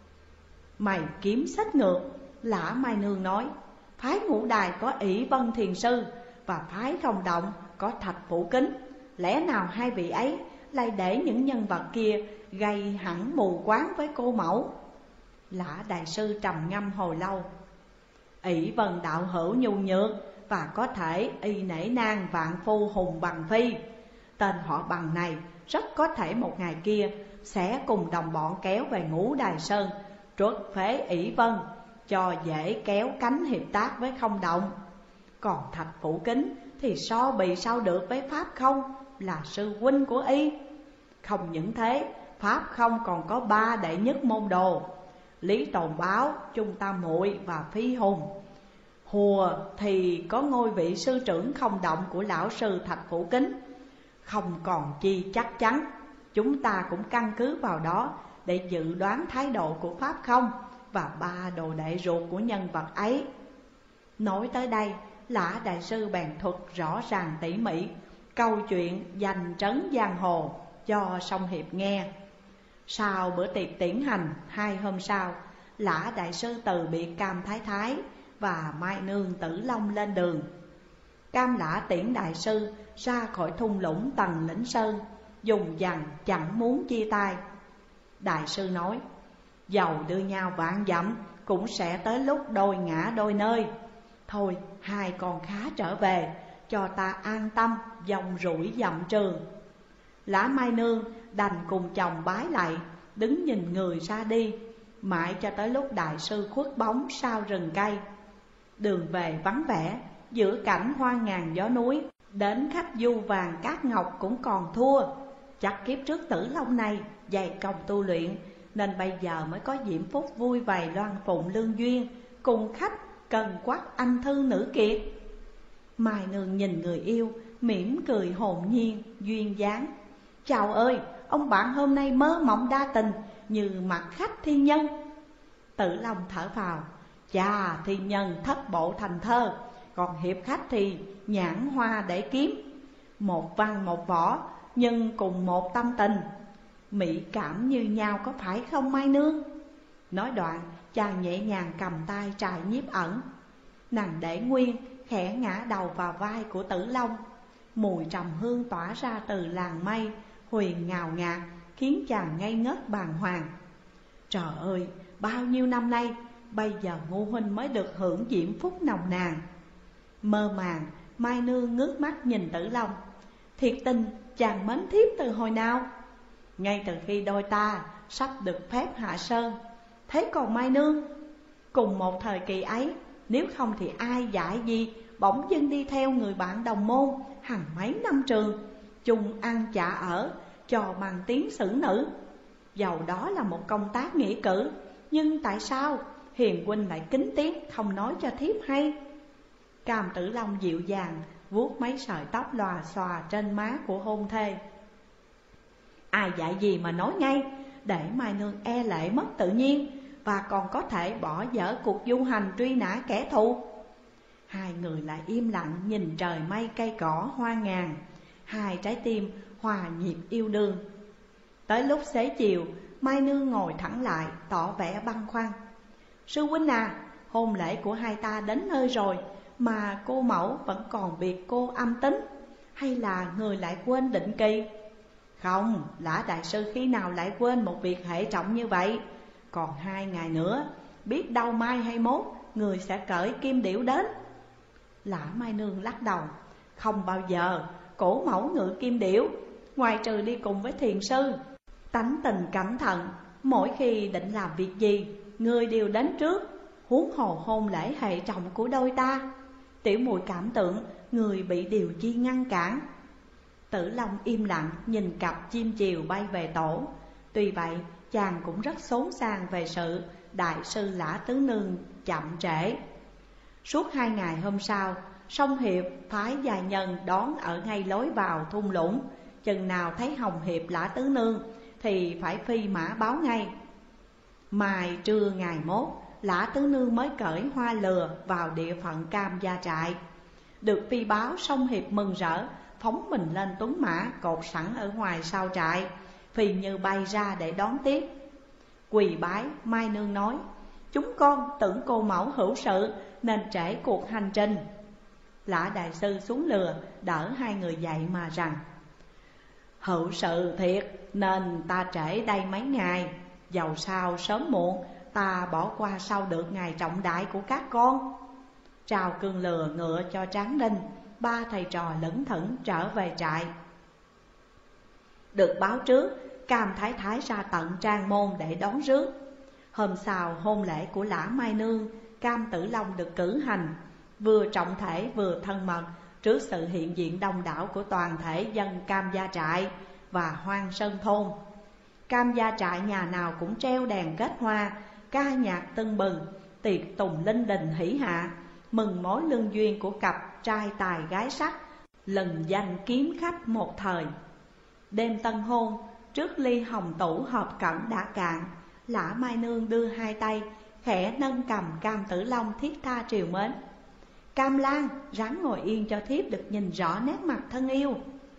Speaker 1: Mày kiếm sách ngược, Lã Mai Nương nói: Phái Ngũ Đài có ỷ Vân Thiền Sư, và phái không động có Thạch Phủ Kính. Lẽ nào hai vị ấy lại để những nhân vật kia gây hẳn mù quáng với cô mẫu? Lã đại sư trầm ngâm hồi lâu. ỷ vân đạo hữu nhu nhược, và có thể y nể nang vạn phu hùng bằng phi. Tên họ Bằng này rất có thể một ngày kia sẽ cùng đồng bọn kéo về Ngũ Đài Sơn, truất phế ỷ vân, cho dễ kéo cánh hiệp tác với Không Động. Còn Thạch Phủ Kính thì so bì sao được với Pháp Không, là sư huynh của y. Không những thế, Pháp Không còn có 3 đệ nhất môn đồ: Lý Tồn Báo, Trung Tam Muội và Phi Hùng. Hùa thì có ngôi vị sư trưởng Không Động của lão sư Thạch Phủ Kính. Không còn chi chắc chắn, chúng ta cũng căn cứ vào đó để dự đoán thái độ của Pháp Không và 3 đồ đệ ruột của nhân vật ấy. Nói tới đây, Lã đại sư bèn thuật rõ ràng tỉ mỉ câu chuyện giành trấn giang hồ cho Song Hiệp nghe. Sau bữa tiệc tiễn hành 2 hôm sau, Lã đại sư từ biệt Cam Thái Thái và Mai Nương Tử Long lên đường. Cam Lã tiễn đại sư ra khỏi thung lũng Tần Lĩnh Sơn, dùng dằn chẳng muốn chia tay. Đại sư nói: dầu đưa nhau vạn dặm, cũng sẽ tới lúc đôi ngã đôi nơi. Thôi hai con khá trở về, cho ta an tâm dòng rủi dặm trường. Lã Mai Nương đành cùng chồng bái lạy, đứng nhìn người ra đi, mãi cho tới lúc đại sư khuất bóng sau rừng cây. Đường về vắng vẻ, giữa cảnh hoang ngàn gió núi, đến khách du vàng cát ngọc cũng còn thua. Chắc kiếp trước Tử Long này dày công tu luyện, nên bây giờ mới có diễm phúc vui vầy loan phụng lương duyên, cùng khách cần quắc anh thư nữ kiệt. Mai Nương nhìn người yêu, mỉm cười hồn nhiên, duyên dáng. Chào ơi, ông bạn hôm nay mơ mộng đa tình, như mặt khách thiên nhân. Tử Long thở phào: chà, thiên nhân thất bộ thành thơ, còn hiệp khách thì nhãn hoa để kiếm. Một văn một võ, nhưng cùng một tâm tình, mỹ cảm như nhau có phải không Mai Nương? Nói đoạn, chàng nhẹ nhàng cầm tay trại nhiếp ẩn. Nàng để nguyên, khẽ ngã đầu vào vai của Tử Long. Mùi trầm hương tỏa ra từ làng mây, huyền ngào ngạt, khiến chàng ngây ngất bàng hoàng. Trời ơi, bao nhiêu năm nay, bây giờ Ngô huynh mới được hưởng diễm phúc nồng nàn. Mơ màng, Mai Nương ngước mắt nhìn Tử Long. Thiệt tình chàng mến thiếp từ hồi nào? Ngay từ khi đôi ta sắp được phép hạ sơn. Thế còn Mai Nương? Cùng một thời kỳ ấy, nếu không thì ai dạy gì bỗng dưng đi theo người bạn đồng môn hàng mấy năm trường, chung ăn chả ở, cho bằng tiếng xử nữ. Dầu đó là một công tác nghĩa cử, nhưng tại sao hiền huynh lại kính tiếc không nói cho thiếp hay? Cam Tử Long dịu dàng vuốt mấy sợi tóc lòa xòa trên má của hôn thê. Ai dạy gì mà nói ngay, để Mai Nương e lệ mất tự nhiên, và còn có thể bỏ dở cuộc du hành truy nã kẻ thù. Hai người lại im lặng nhìn trời mây cây cỏ hoa ngàn, hai trái tim hòa nhịp yêu đương. Tới lúc xế chiều, Mai Nương ngồi thẳng lại tỏ vẻ băn khoăn. Sư huynh à, hôn lễ của hai ta đến nơi rồi, mà cô mẫu vẫn còn biệt cô âm tính, hay là người lại quên định kỳ? Không, Lã đại sư khi nào lại quên một việc hệ trọng như vậy? Còn 2 ngày nữa, biết đâu mai hay mốt người sẽ cởi kim điểu đến. Lã Mai Nương lắc đầu: không bao giờ, cổ mẫu ngự kim điểu, ngoài trừ đi cùng với thiền sư. Tánh tình cẩn thận, mỗi khi định làm việc gì, người đều đến trước, huống hồ hôn lễ hệ trọng của đôi ta. Tiểu muội cảm tưởng người bị điều chi ngăn cản. Tử Long im lặng nhìn cặp chim chiều bay về tổ. Tuy vậy chàng cũng rất xốn sang về sự đại sư Lã Tứ Nương chậm trễ. Suốt 2 ngày hôm sau, Song Hiệp phái dài nhân đón ở ngay lối vào thung lũng. Chừng nào thấy Hồng Hiệp Lã Tứ Nương thì phải phi mã báo ngay. Mai trưa ngày mốt, Lã Tứ Nương mới cởi hoa lừa vào địa phận Cam Gia Trại. Được phi báo, Song Hiệp mừng rỡ phóng mình lên tuấn mã cột sẵn ở ngoài sau trại, phi như bay ra để đón tiếp. Quỳ bái, Mai Nương nói: chúng con tưởng cô mẫu hữu sự nên trễ cuộc hành trình. Lã đại sư xuống lừa đỡ hai người dậy mà rằng: Hữu sự thiệt nên ta trễ đây mấy ngày, dầu sao sớm muộn ta bỏ qua sau được ngày trọng đại của các con. Trao cương lừa ngựa cho Tráng Đinh, ba thầy trò lững thững trở về trại. Được báo trước, Cam Thái Thái ra tận Trang Môn để đón rước. Hôm sau hôn lễ của Lã Mai Nương, Cam Tử Long được cử hành, vừa trọng thể vừa thân mật trước sự hiện diện đông đảo của toàn thể dân Cam Gia Trại và Hoang Sơn Thôn. Cam Gia Trại nhà nào cũng treo đèn kết hoa, ca nhạc tưng bừng, tiệc tùng linh đình hỷ hạ, mừng mối lương duyên của cặp trai tài gái sắc, lừng danh kiếm khách một thời. Đêm tân hôn, trước ly hồng tủ họp cẩn đã cạn, Lã Mai Nương đưa hai tay khẽ nâng cầm Cam Tử Long thiết tha triều mến. Cam Lan, ráng ngồi yên cho thiếp được nhìn rõ nét mặt thân yêu.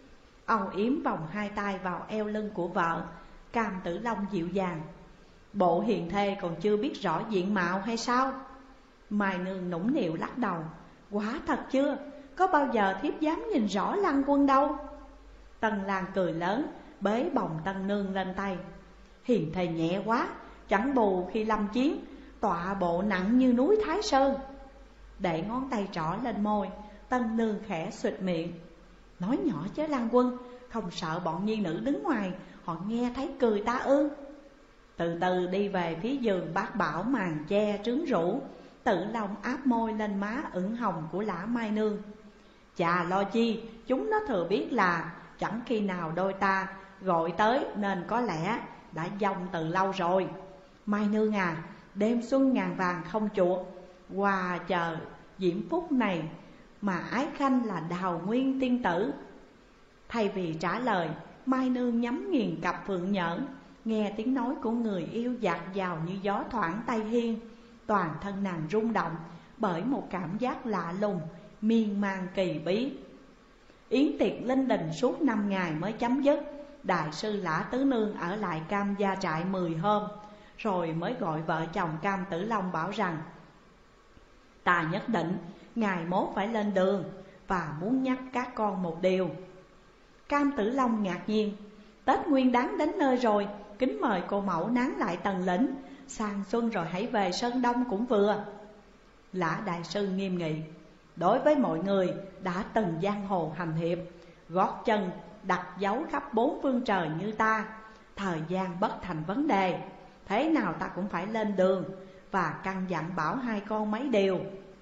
Speaker 1: Âu yếm vòng hai tay vào eo lưng của vợ, Cam Tử Long dịu dàng. Bộ hiền thê còn chưa biết rõ diện mạo hay sao? Mai Nương nũng nịu lắc đầu. Quả thật chưa, có bao giờ thiếp dám nhìn rõ Lăng Quân đâu. Tân Lan cười lớn, bế bồng Tân Nương lên tay. Hiền thê nhẹ quá, chẳng bù khi lâm chiến, tọa bộ nặng như núi Thái Sơn. Để ngón tay trỏ lên môi, Tân Nương khẽ xụt miệng. Nói nhỏ chứ Lăng Quân, không sợ bọn nhi nữ đứng ngoài họ nghe thấy cười ta ư? Từ từ đi về phía giường bác Bảo màn che trướng rũ. Tử Long áp môi lên má ửng hồng của Lã Mai Nương. Chà lo chi, chúng nó thừa biết là chẳng khi nào đôi ta gọi tới, nên có lẽ đã dông từ lâu rồi. Mai Nương à, đêm xuân ngàn vàng không chuột, qua chờ diễm phúc này mà ái khanh là Đào Nguyên tiên tử. Thay vì trả lời, Mai Nương nhắm nghiền cặp phượng nhẫn, nghe tiếng nói của người yêu dạt dào như gió thoảng Tây Hiên. Toàn thân nàng rung động bởi một cảm giác lạ lùng, miên man kỳ bí. Yến tiệc linh đình suốt 5 ngày mới chấm dứt. Đại sư Lã Tứ Nương ở lại Cam Gia Trại 10 hôm, rồi mới gọi vợ chồng Cam Tử Long bảo rằng ta nhất định ngày mốt phải lên đường, và muốn nhắc các con một điều. Cam Tử Long ngạc nhiên. Tết Nguyên Đán đến nơi rồi, kính mời cô mẫu nán lại Tần Lĩnh, sang xuân rồi hãy về Sơn Đông cũng vừa. Lã đại sư nghiêm nghị. Đối với mọi người đã từng giang hồ hành hiệp, gót chân đặt dấu khắp 4 phương trời như ta, thời gian bất thành vấn đề, thế nào ta cũng phải lên đường, và căn dặn bảo hai con mấy điều.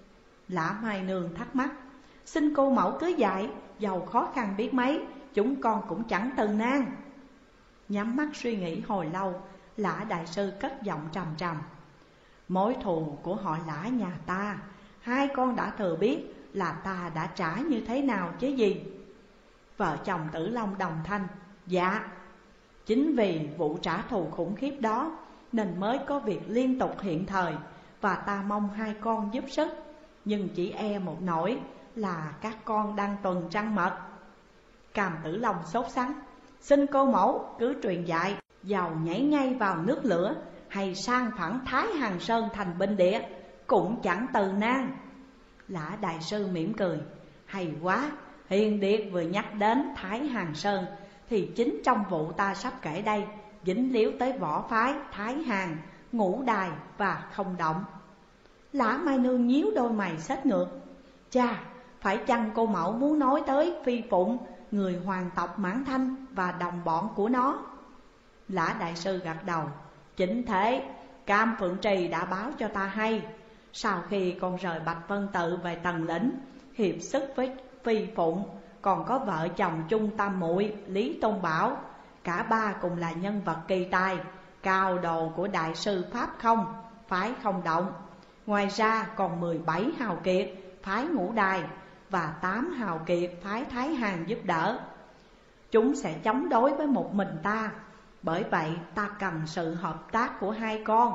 Speaker 1: Lã Mai Nương thắc mắc. Xin cô mẫu cứ dạy, dầu khó khăn biết mấy, chúng con cũng chẳng từ nan. Nhắm mắt suy nghĩ hồi lâu, Lã đại sư cất giọng trầm trầm. Mối thù của họ Lã nhà ta, hai con đã thừa biết là ta đã trả như thế nào chứ gì. Vợ chồng Tử Long đồng thanh. Dạ. Chính vì vụ trả thù khủng khiếp đó nên mới có việc liên tục hiện thời, và ta mong hai con giúp sức. Nhưng chỉ e một nỗi là các con đang tuần trăng mật. Cam Tử Long sốt sắng. Xin cô mẫu cứ truyền dạy, dầu nhảy ngay vào nước lửa hay sang phẳng Thái Hàng Sơn thành binh địa, cũng chẳng từ nan. Lã đại sư mỉm cười. Hay quá, hiền điệt vừa nhắc đến Thái Hàng Sơn, thì chính trong vụ ta sắp kể đây dính líu tới võ phái Thái Hàng, Ngũ Đài và Không Động. Lã Mai Nương nhíu đôi mày xếch ngược. Chà, phải chăng cô mẫu muốn nói tới Phi Phụng, người hoàng tộc Mãn Thanh và đồng bọn của nó? Lã đại sư gật đầu. Chính thế, Cam Phượng Trì đã báo cho ta hay. Sau khi con rời Bạch Vân Tự về Tần Lĩnh, hiệp sức với Phi Phụng, còn có vợ chồng chung tam muội Lý Tôn Bảo. Cả ba cùng là nhân vật kỳ tài, cao đồ của đại sư Pháp Không, phái Không Động. Ngoài ra còn 17 hào kiệt phái Ngũ Đài và 8 hào kiệt phái Thái Hàng giúp đỡ. Chúng sẽ chống đối với một mình ta, bởi vậy ta cần sự hợp tác của hai con.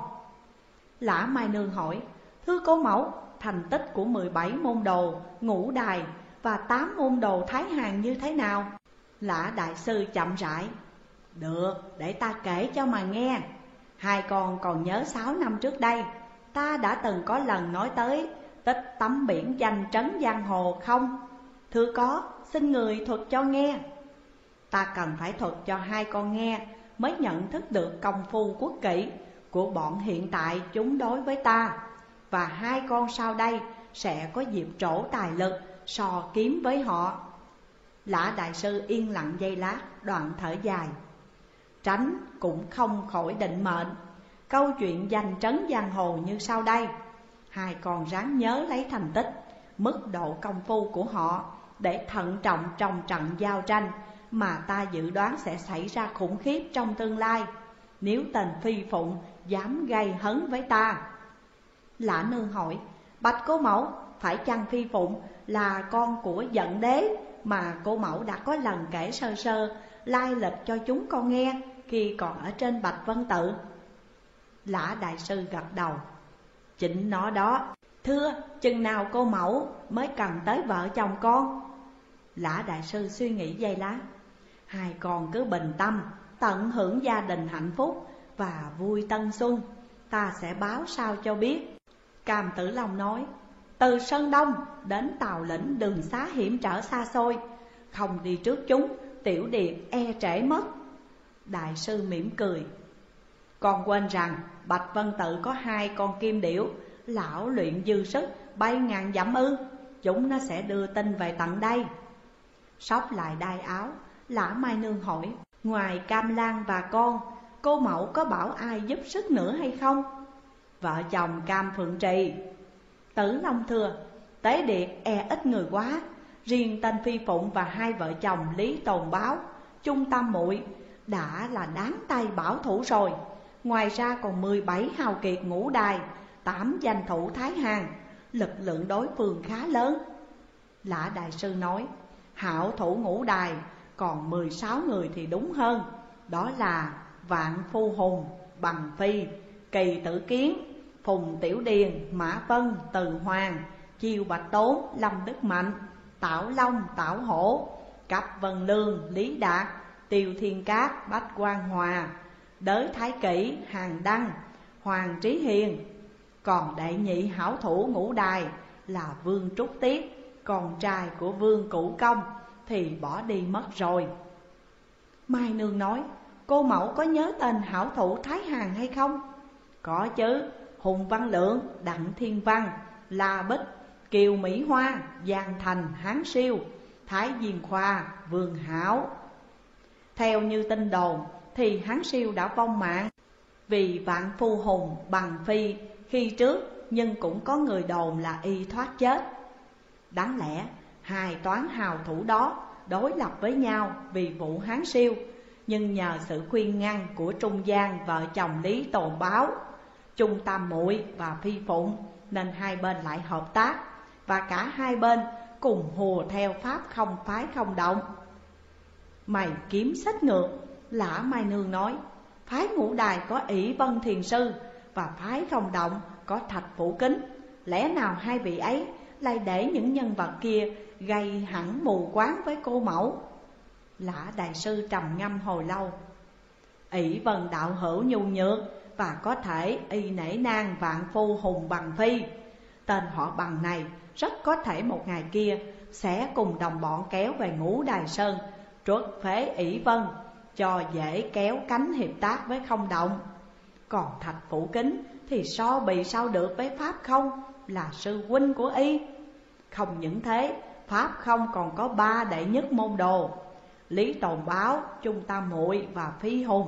Speaker 1: Lã Mai Nương hỏi. Thưa cô mẫu, thành tích của 17 môn đồ Ngũ Đài và 8 môn đồ Thái Hàng như thế nào? Lã đại sư chậm rãi. Được, để ta kể cho mà nghe. Hai con còn nhớ 6 năm trước đây, ta đã từng có lần nói tới tích tấm biển danh trấn giang hồ không? Thưa có, xin người thuật cho nghe. ta cần phải thuật cho hai con nghe mới nhận thức được công phu quốc kỹ của bọn hiện tại chúng đối với ta. Và hai con sau đây sẽ có dịp trổ tài lực so kiếm với họ. Lã đại sư yên lặng giây lát, đoạn thở dài. Tránh cũng không khỏi định mệnh. Câu chuyện danh trấn giang hồ như sau đây, hai con ráng nhớ lấy thành tích, mức độ công phu của họ để thận trọng trong trận giao tranh mà ta dự đoán sẽ xảy ra khủng khiếp trong tương lai, nếu tên Phi Phụng dám gây hấn với ta. Lã Nương hỏi, bạch cô mẫu, phải chăng Phi Phụng là con của Dận Đế mà cô mẫu đã có lần kể sơ sơ lai lịch cho chúng con nghe khi còn ở trên Bạch Vân Tự? Lã đại sư gật đầu, chính nó đó. Thưa, chừng nào cô mẫu mới cần tới vợ chồng con? Lã đại sư suy nghĩ giây lát. Hai con cứ bình tâm, tận hưởng gia đình hạnh phúc và vui tân xuân, ta sẽ báo sao cho biết. Cam Tử Long nói, từ Sơn Đông đến Tào Lĩnh đường xá hiểm trở xa xôi, không đi trước chúng, tiểu điệt e trễ mất. Đại sư mỉm cười, con quên rằng Bạch Vân Tự có hai con kim điểu, lão luyện dư sức bay ngàn dặm ư? Chúng nó sẽ đưa tin về tận đây. Xốc lại đai áo, Lã Mai Nương hỏi, ngoài Cam Lan và con, cô mẫu có bảo ai giúp sức nữa hay không? Vợ chồng Cam Phượng Trì. Tử Long thưa, tế điệt e ít người quá, riêng tên Phi Phụng và hai vợ chồng Lý Tồn Báo, Trung Tam Muội đã là đáng tay bảo thủ rồi. Ngoài ra còn 17 hào kiệt Ngũ Đài, 8 danh thủ Thái Hàn, lực lượng đối phương khá lớn. Lã đại sư nói, hảo thủ Ngũ Đài còn 16 người thì đúng hơn. Đó là Vạn Phu Hùng, Bằng Phi, Kỳ Tử Kiến, Phùng Tiểu Điền, Mã Vân, Từ Hoàng, Chiêu Bạch Tốn, Lâm Đức Mạnh, Tảo Long, Tảo Hổ, Cấp Vân Lương, Lý Đạt, Tiêu Thiên Cát, Bách Quang Hòa, Đới Thái Kỷ, Hàn Đăng, Hoàng Trí Hiền. Còn đệ nhị hảo thủ Ngũ Đài là Vương Trúc Tiết, con trai của Vương Cửu Công, thì bỏ đi mất rồi. Mai Nương nói, cô mẫu có nhớ tên hảo thủ Thái Hàn hay không? Có chứ, Hùng Văn Lượng, Đặng Thiên Văn, La Bích, Kiều Mỹ Hoa, Giang Thành, Hán Siêu, Thái Diên Khoa, Vương Hảo. Theo như tin đồn thì Hán Siêu đã vong mạng vì Vạn Phu Hùng, Bằng Phi khi trước, nhưng cũng có người đồn là y thoát chết. Đáng lẽ hai toán hào thủ đó đối lập với nhau vì vụ Hán Siêu, nhưng nhờ sự khuyên ngăn của trung gian vợ chồng Lý Tồn Báo, Trung Tam Muội và Phi Phụng, nên hai bên lại hợp tác, và cả hai bên cùng hùa theo pháp không phái không động. Mày kiếm sách ngược, Lã Mai Nương nói, phái Ngũ Đài có ỷ Vân Thiền Sư và phái không động có Thạch Phủ Kính. Lẽ nào hai vị ấy lại để những nhân vật kia gây hẳn mù quáng với cô mẫu? Lã đại sư trầm ngâm hồi lâu. ỷ Vân đạo hữu nhu nhược, và có thể y nể nang Vạn Phu Hùng Bằng Phi. Tên họ Bằng này rất có thể một ngày kia sẽ cùng đồng bọn kéo về Ngũ Đài Sơn, truất phế ỷ Vân, cho dễ kéo cánh hiệp tác với không động. Còn Thạch Phủ Kính thì so bì sao được với Pháp Không, là sư huynh của y. Không những thế, Pháp Không còn có 3 đệ nhất môn đồ: Lý Tồn Báo, Trung Tam Muội và Phi Hùng.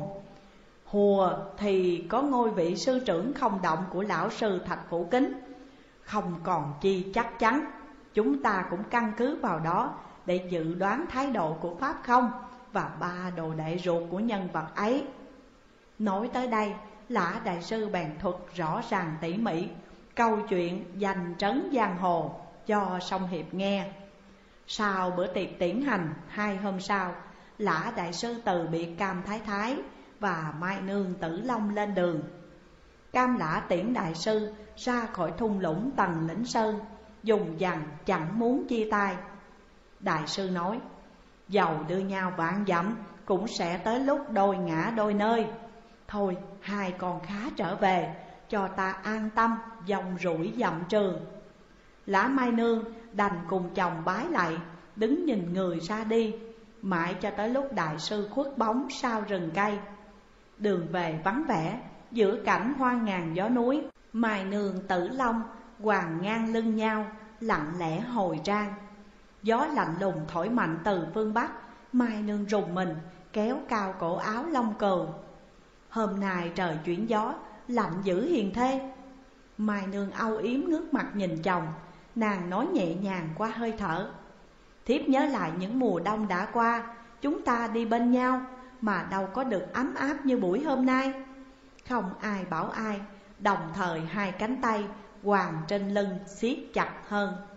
Speaker 1: Hùa thì có ngôi vị sư trưởng không động của lão sư Thạch Phủ Kính. Không còn chi chắc chắn, chúng ta cũng căn cứ vào đó để dự đoán thái độ của Pháp Không và 3 đồ đệ ruột của nhân vật ấy. Nói tới đây, Lã đại sư bèn thuật rõ ràng tỉ mỉ câu chuyện danh trấn giang hồ cho Song Hiệp nghe. Sau bữa tiệc tiễn hành 2 hôm sau, Lã đại sư từ biệt Cam Thái Thái và Mai Nương Tử Long lên đường. Cam Lã tiễn đại sư ra khỏi thung lũng Tần Lĩnh Sơn, dùng dằn chẳng muốn chia tay. Đại sư nói, dầu đưa nhau vạn dặm cũng sẽ tới lúc đôi ngã đôi nơi. Thôi hai con khá trở về, cho ta an tâm dòng rủi dặm trường. Lã Mai Nương đành cùng chồng bái lại, đứng nhìn người ra đi. mãi cho tới lúc đại sư khuất bóng sau rừng cây. Đường về vắng vẻ, giữa cảnh hoang ngàn gió núi, Mai Nương Tử Long hoàng ngang lưng nhau, lặng lẽ hồi trang. Gió lạnh lùng thổi mạnh từ phương Bắc, Mai Nương rùng mình, kéo cao cổ áo lông cừu. Hôm nay trời chuyển gió, lạnh dữ hiền thê. Mai Nương âu yếm ngước mặt nhìn chồng, nàng nói nhẹ nhàng qua hơi thở: thiếp nhớ lại những mùa đông đã qua, chúng ta đi bên nhau mà đâu có được ấm áp như buổi hôm nay. Không ai bảo ai, đồng thời hai cánh tay quàng trên lưng siết chặt hơn.